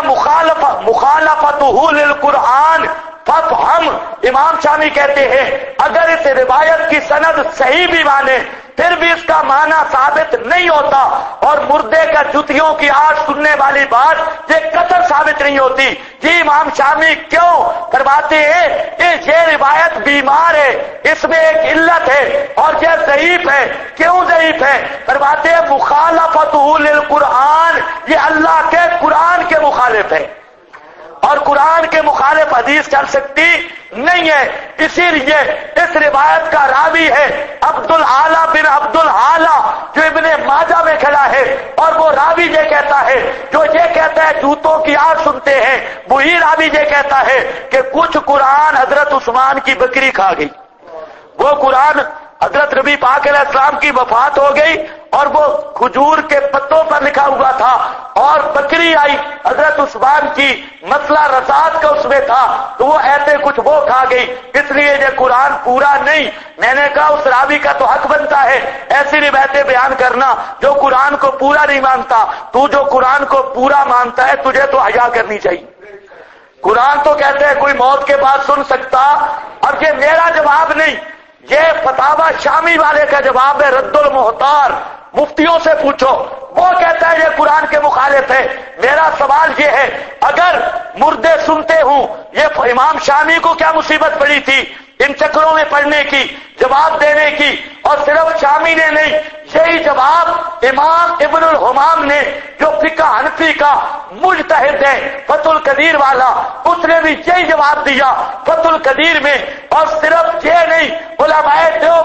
مخالفتہ للقرآن فافہم۔ امام شامی کہتے ہیں اگر اس روایت کی سند صحیح بھی مانے پھر بھی اس کا معنی ثابت نہیں ہوتا، اور مردے کا جوتیوں کی آواز سننے والی بات یہ قطع ثابت نہیں ہوتی۔ جی امام شامی کیوں؟ فرماتے ہیں یہ روایت بیمار ہے، اس میں ایک علت ہے، اور یہ ضعیف ہے۔ کیوں ضعیف ہے؟ فرماتے ہیں مخالفتہ للقرآن، یہ اللہ کے قرآن کے مخالف ہے، اور قرآن کے مخالف حدیث چل سکتی نہیں ہے۔ اسی لیے اس روایت کا راوی ہے عبد العالی بن عبد العالی جو ابن ماجہ میں کھڑا ہے، اور وہ راوی یہ کہتا ہے، جو یہ کہتا ہے جوتوں کی آواز سنتے ہیں، وہی راوی یہ کہتا ہے کہ کچھ قرآن حضرت عثمان کی بکری کھا گئی، وہ قرآن حضرت نبی پاک علیہ السلام کی وفات ہو گئی اور وہ کھجور کے پتوں پر لکھا ہوا تھا، اور بکری آئی حضرت عثمان کی، مسئلہ رضاعت کا اس میں تھا، تو وہ ایسے کچھ وہ کھا گئی، اس لیے یہ قرآن پورا نہیں۔ میں نے کہا اس راوی کا تو حق بنتا ہے ایسی روایتیں بیان کرنا جو قرآن کو پورا نہیں مانتا، تو جو قرآن کو پورا مانتا ہے تجھے تو حیا کرنی چاہیے۔ قرآن تو کہتے ہیں کوئی موت کے بعد سن سکتا، اور یہ میرا جواب نہیں، یہ فتاوی شامی والے کا جواب ہے، رد المحتار، مفتیوں سے پوچھو، وہ کہتا ہے یہ قرآن کے مخالف ہے۔ میرا سوال یہ ہے اگر مردے سنتے ہوں، یہ امام شامی کو کیا مصیبت پڑی تھی ان چکروں میں پڑھنے کی، جواب دینے کی، اور صرف شامی نے نہیں، یہی جواب امام ابن الحمام نے جو فقہ حنفی کا مجتہد ہے فتح القدیر والا، اس نے بھی یہی جواب دیا فتح القدیر میں۔ اور صرف یہ نہیں، علماء دیوبند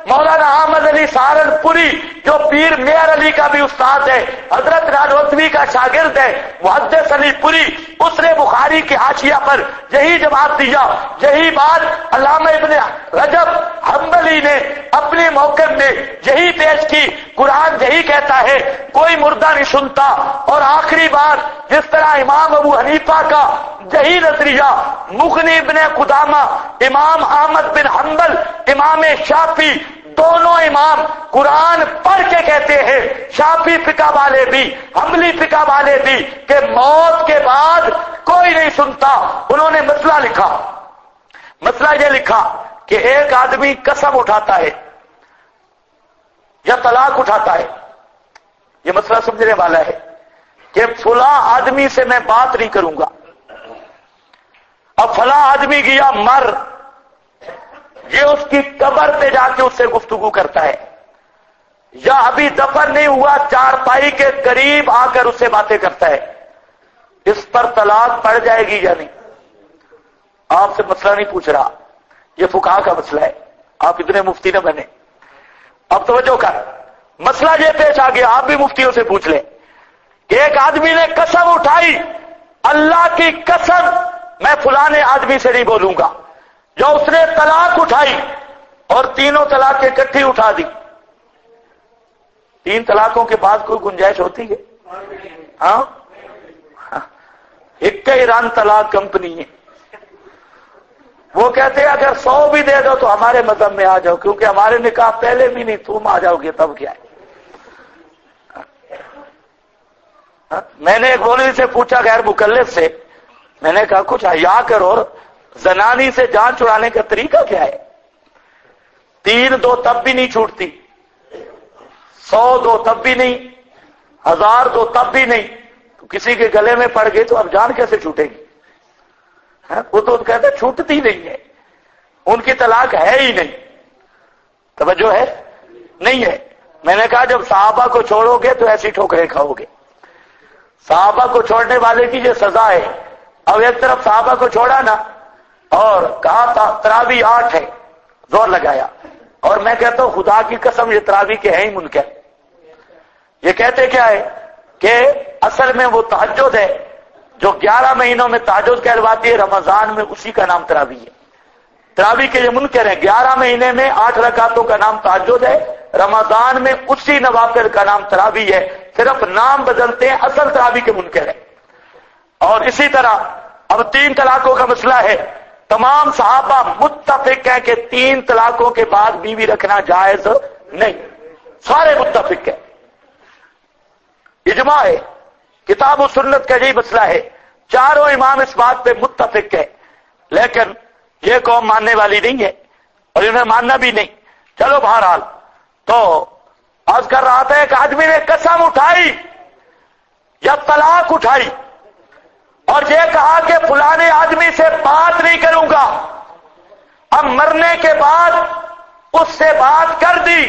مولانا احمد علی سہارنپوری جو پیر میئر علی کا بھی استاد ہے، حضرت نانوتوی کا شاگرد ہے، محدث علی پوری، اس نے بخاری کی حاشیہ پر یہی جواب دیا، یہی بات علامہ ابن رجب حنبلی نے اپنے موقف میں یہی پیش کی، قرآن یہی کہتا ہے کوئی مردہ نہیں سنتا، اور آخری بات جس طرح امام ابو حنیفہ کا یہی نظریہ، مغنی ابن قدامہ، امام احمد بن حنبل، امام شافعی، دونوں امام قرآن پڑھ کے کہتے ہیں، شافعی فقہ والے بھی حنبلی فقہ والے بھی، کہ موت کے بعد کوئی نہیں سنتا۔ انہوں نے مسئلہ لکھا، مسئلہ یہ لکھا کہ ایک آدمی قسم اٹھاتا ہے یا طلاق اٹھاتا ہے، یہ مسئلہ سمجھنے والا ہے کہ فلاں آدمی سے میں بات نہیں کروں گا، اب فلاں آدمی گیا مر، یہ اس کی قبر پہ جا کے اس سے گفتگو کرتا ہے، یا ابھی دفن نہیں ہوا چارپائی کے قریب آ کر اس سے باتیں کرتا ہے، اس پر طلاق پڑ جائے گی یا نہیں؟ آپ سے مسئلہ نہیں پوچھ رہا، یہ فقہا کا مسئلہ ہے، آپ اتنے مفتی نہ بنے۔ اب توجہ کر، مسئلہ یہ پیش آ گیا، آپ بھی مفتیوں سے پوچھ لیں کہ ایک آدمی نے قسم اٹھائی، اللہ کی قسم میں فلانے آدمی سے نہیں بولوں گا، جو اس نے طلاق اٹھائی اور تینوں طلاق اکٹھی اٹھا دی، تین طلاقوں کے بعد کوئی گنجائش ہوتی ہے؟ ہاں، ایک ایران طلاق کمپنی ہے، وہ کہتے ہیں اگر 100 بھی دے دو تو ہمارے مذہب میں آ جاؤ، کیونکہ ہمارے نکاح پہلے بھی نہیں، تم آ جاؤ گے تب کیا ہے۔ میں نے ایک مولوی سے پوچھا غیر مکلف سے، میں نے کہا کچھ حیا کرو، اور زنانی سے جان چھڑانے کا طریقہ کیا ہے؟ 3 دو تب بھی نہیں چھوٹتی، 100 دو تب بھی نہیں، 1000 دو تب بھی نہیں، تو کسی کے گلے میں پڑ گئی تو اب جان کیسے چھوٹے گی؟ وہ تو کہتے چھوٹتی نہیں ہے، ان کی طلاق ہے ہی نہیں، توجہ ہے نہیں ہے۔ میں نے کہا جب صحابہ کو چھوڑو گے تو ایسی ٹھوکریں کھاؤ گے، صحابہ کو چھوڑنے والے کی یہ سزا ہے۔ اب ایک طرف صحابہ کو چھوڑا نا، اور کہا تھا تراویح 8 ہے، زور لگایا، اور میں کہتا ہوں خدا کی قسم یہ تراویح کے ہیں ہی منکر۔ یہ کہتے کیا ہے کہ اصل میں وہ تہجد ہے، جو 11 مہینوں میں تہجد کہلواتی ہے، رمضان میں اسی کا نام تراویح ہے۔ تراویح کے یہ منکر ہیں، 11 مہینے میں 8 رکعتوں کا نام تہجد ہے، رمضان میں اسی نوافل کا نام تراویح ہے، صرف نام بدلتے ہیں، اصل تراویح کے منکر ہے۔ اور اسی طرح اب 3 طلاقوں کا مسئلہ ہے، تمام صحابہ متفق ہیں کہ 3 طلاقوں کے بعد بیوی رکھنا جائز نہیں، سارے متفق ہیں، اجماع ہے، کتاب و سنت کا یہی مسئلہ ہے، چاروں امام اس بات پہ متفق ہے، لیکن یہ قوم ماننے والی نہیں ہے اور انہیں ماننا بھی نہیں۔ چلو بہرحال، تو عرض کر رہا تھا ایک آدمی نے قسم اٹھائی یا طلاق اٹھائی اور یہ کہا کہ فلانے آدمی سے بات نہیں کروں گا، اب مرنے کے بعد اس سے بات کر دی،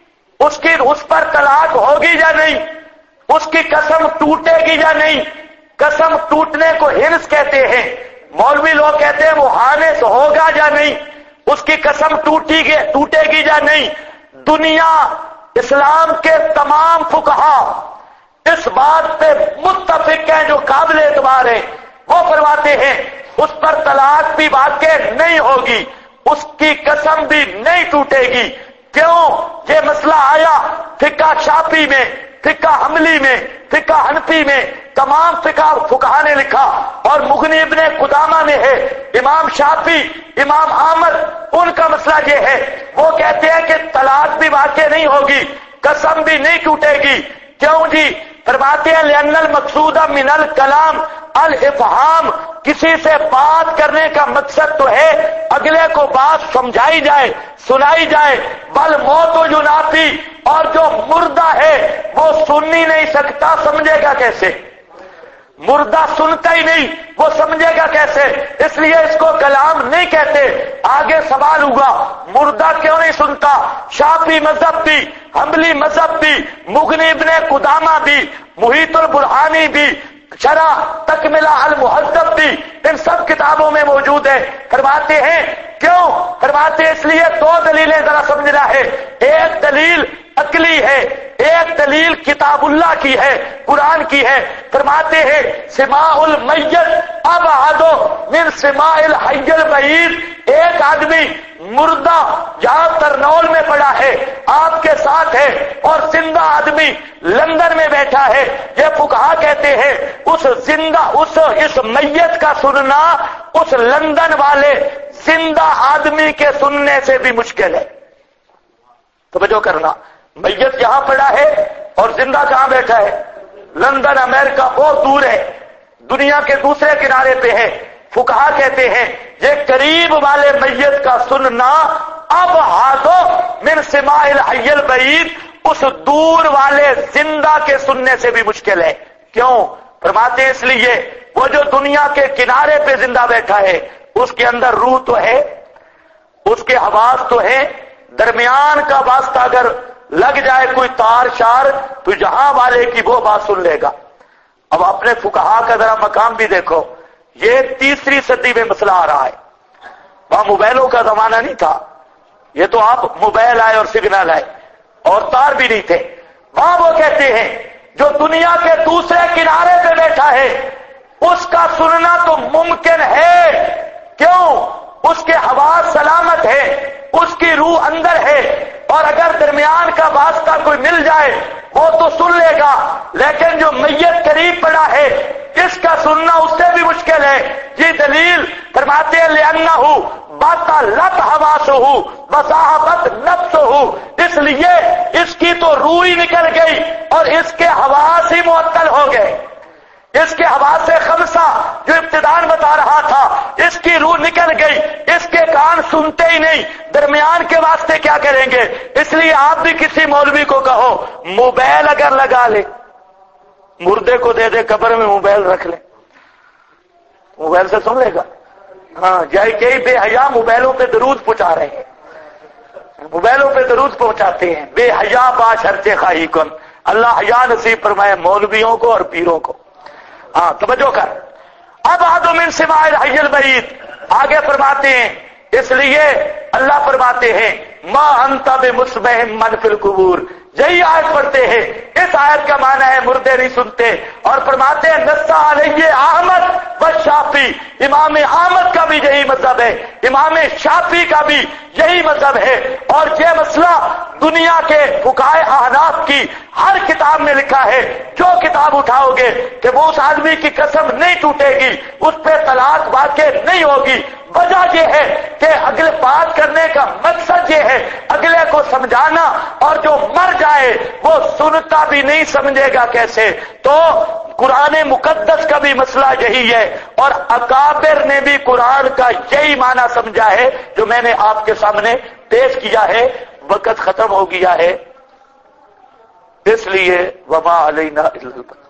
اس پر طلاق ہوگی یا نہیں، اس کی قسم ٹوٹے گی یا نہیں؟ قسم ٹوٹنے کو ہنس کہتے ہیں، مولوی لوگ کہتے ہیں وہ حانث ہوگا یا نہیں، اس کی قسم ٹوٹے گی یا نہیں؟ دنیا اسلام کے تمام فقہا اس بات پہ متفق ہیں، جو قابل اعتبار ہیں، وہ فرماتے ہیں اس پر طلاق بھی واقع نہیں ہوگی، اس کی قسم بھی نہیں ٹوٹے گی۔ کیوں؟ یہ مسئلہ آیا فقہ شافعی میں، فقہ حنبلی میں، فقہ حنفی میں، تمام فقہا نے لکھا، اور مغنی ابن قدامہ میں ہے، امام شافعی، امام احمد، ان کا مسئلہ یہ ہے، وہ کہتے ہیں کہ طلاق بھی واقع نہیں ہوگی، قسم بھی نہیں ٹوٹے گی۔ کیوں جی؟ فرماتے ہیں لأن المقصود من الکلام الافہام، کسی سے بات کرنے کا مقصد تو ہے اگلے کو بات سمجھائی جائے، سنائی جائے، بل موت و ینافی، اور جو مردہ ہے وہ سن ہی نہیں سکتا، سمجھے گا کیسے؟ مردہ سنتا ہی نہیں، وہ سمجھے گا کیسے؟ اس لیے اس کو کلام نہیں کہتے۔ آگے سوال ہوگا مردہ کیوں نہیں سنتا؟ شافعی مذہب بھی، حنبلی مذہب بھی، مغنی ابن قدامہ بھی، محیط البرہانی بھی، شرح تکملہ المہذب بھی ان سب کتابوں میں موجود ہے۔ فرماتے ہیں کیوں؟ فرماتے ہیں اس لیے دو دلیلیں ذرا سمجھنا ہے، ایک دلیل عقلی ہے، ایک دلیل کتاب اللہ کی ہے، قرآن کی ہے۔ فرماتے ہیں سماع المیت ابعد من سماع الحی المیت، ایک آدمی مردہ جہاں ترنول میں پڑا ہے آپ کے ساتھ ہے، اور زندہ آدمی لندن میں بیٹھا ہے، یہ فقہا کہتے ہیں اس زندہ اس میت کا سننا اس لندن والے زندہ آدمی کے سننے سے بھی مشکل ہے۔ توجہ کرنا، میت یہاں پڑا ہے اور زندہ کہاں بیٹھا ہے؟ لندن، امریکہ بہت دور ہے، دنیا کے دوسرے کنارے پہ ہے۔ فقہا کہتے ہیں یہ قریب والے میت کا سننا اب ہاتھوں من سماع الحی البعید اس دور والے زندہ کے سننے سے بھی مشکل ہے۔ کیوں؟ فرماتے ہیں اس لیے وہ جو دنیا کے کنارے پہ زندہ بیٹھا ہے اس کے اندر روح تو ہے، اس کے حواس تو ہے، درمیان کا واسطہ اگر لگ جائے کوئی تار شار تو جہاں والے کی وہ بات سن لے گا۔ اب اپنے فقہا کا ذرا مقام بھی دیکھو، یہ 3 صدی میں مسئلہ آ رہا ہے، وہاں موبائلوں کا زمانہ نہیں تھا، یہ تو آپ موبائل آئے اور سگنل آئے اور تار بھی نہیں تھے۔ وہاں وہ کہتے ہیں جو دنیا کے دوسرے کنارے پہ بیٹھا ہے اس کا سننا تو ممکن ہے، کیوں؟ اس کے حواس سلامت ہے، اس کی روح اندر ہے، اور اگر درمیان کا واسطہ کوئی مل جائے وہ تو سن لے گا، لیکن جو میت قریب پڑا ہے اس کا سننا اس سے بھی مشکل ہے۔ یہ دلیل فرماتے ہیں لِأَنَّهُ بَطَلَتْ حَوَاسُهُ وَذَهَبَتْ نَفْسُهُ، اس لیے اس کی تو روح ہی نکل گئی اور اس کے حواس ہی معطل ہو گئے، اس کے حواس خمسہ جو ابتدان بتا رہا تھا اس کی روح نکل گئی، اس کے کان سنتے ہی نہیں، درمیان کے واسطے کیا کریں گے؟ اس لیے آپ بھی کسی مولوی کو کہو موبائل اگر لگا لے، مردے کو دے دے قبر میں موبائل رکھ لے، موبائل سے سن لے گا؟ ہاں، جائے کئی بے حیا موبائلوں پہ درود پہنچا رہے ہیں، موبائلوں پہ درود پہنچاتے ہیں، بے حیا با شرط خواہی کن، اللہ حیا نصیب فرمائے مولویوں کو اور پیروں کو۔ ہاں توجہ کر، اب آدم من سماع الحی البعید، آگے فرماتے ہیں اس لیے اللہ فرماتے ہیں ما انت بمسمع من فی القبور، یہی آیت پڑھتے ہیں، اس آیت کا معنی ہے مردے نہیں سنتے، اور فرماتے ہیں نص علیہ احمد و شافعی، امام احمد کا بھی یہی مذہب ہے، امام شافعی کا بھی یہی مذہب ہے، اور یہ مسئلہ دنیا کے فقہائے احناف کی ہر کتاب میں لکھا ہے، جو کتاب اٹھاؤ گے کہ وہ اس آدمی کی قسم نہیں ٹوٹے گی، اس پہ طلاق واقع نہیں ہوگی۔ وجہ یہ ہے کہ اگلے بات کرنے کا مقصد یہ ہے اگلے کو سمجھانا، اور جو مر جائے وہ سنتا بھی نہیں سمجھے گا کیسے۔ تو قرآن مقدس کا بھی مسئلہ یہی ہے، اور اکابر نے بھی قرآن کا یہی معنی سمجھا ہے جو میں نے آپ کے سامنے پیش کیا ہے۔ وقت ختم ہو گیا ہے، اس لیے وما علینا الا البلاغ۔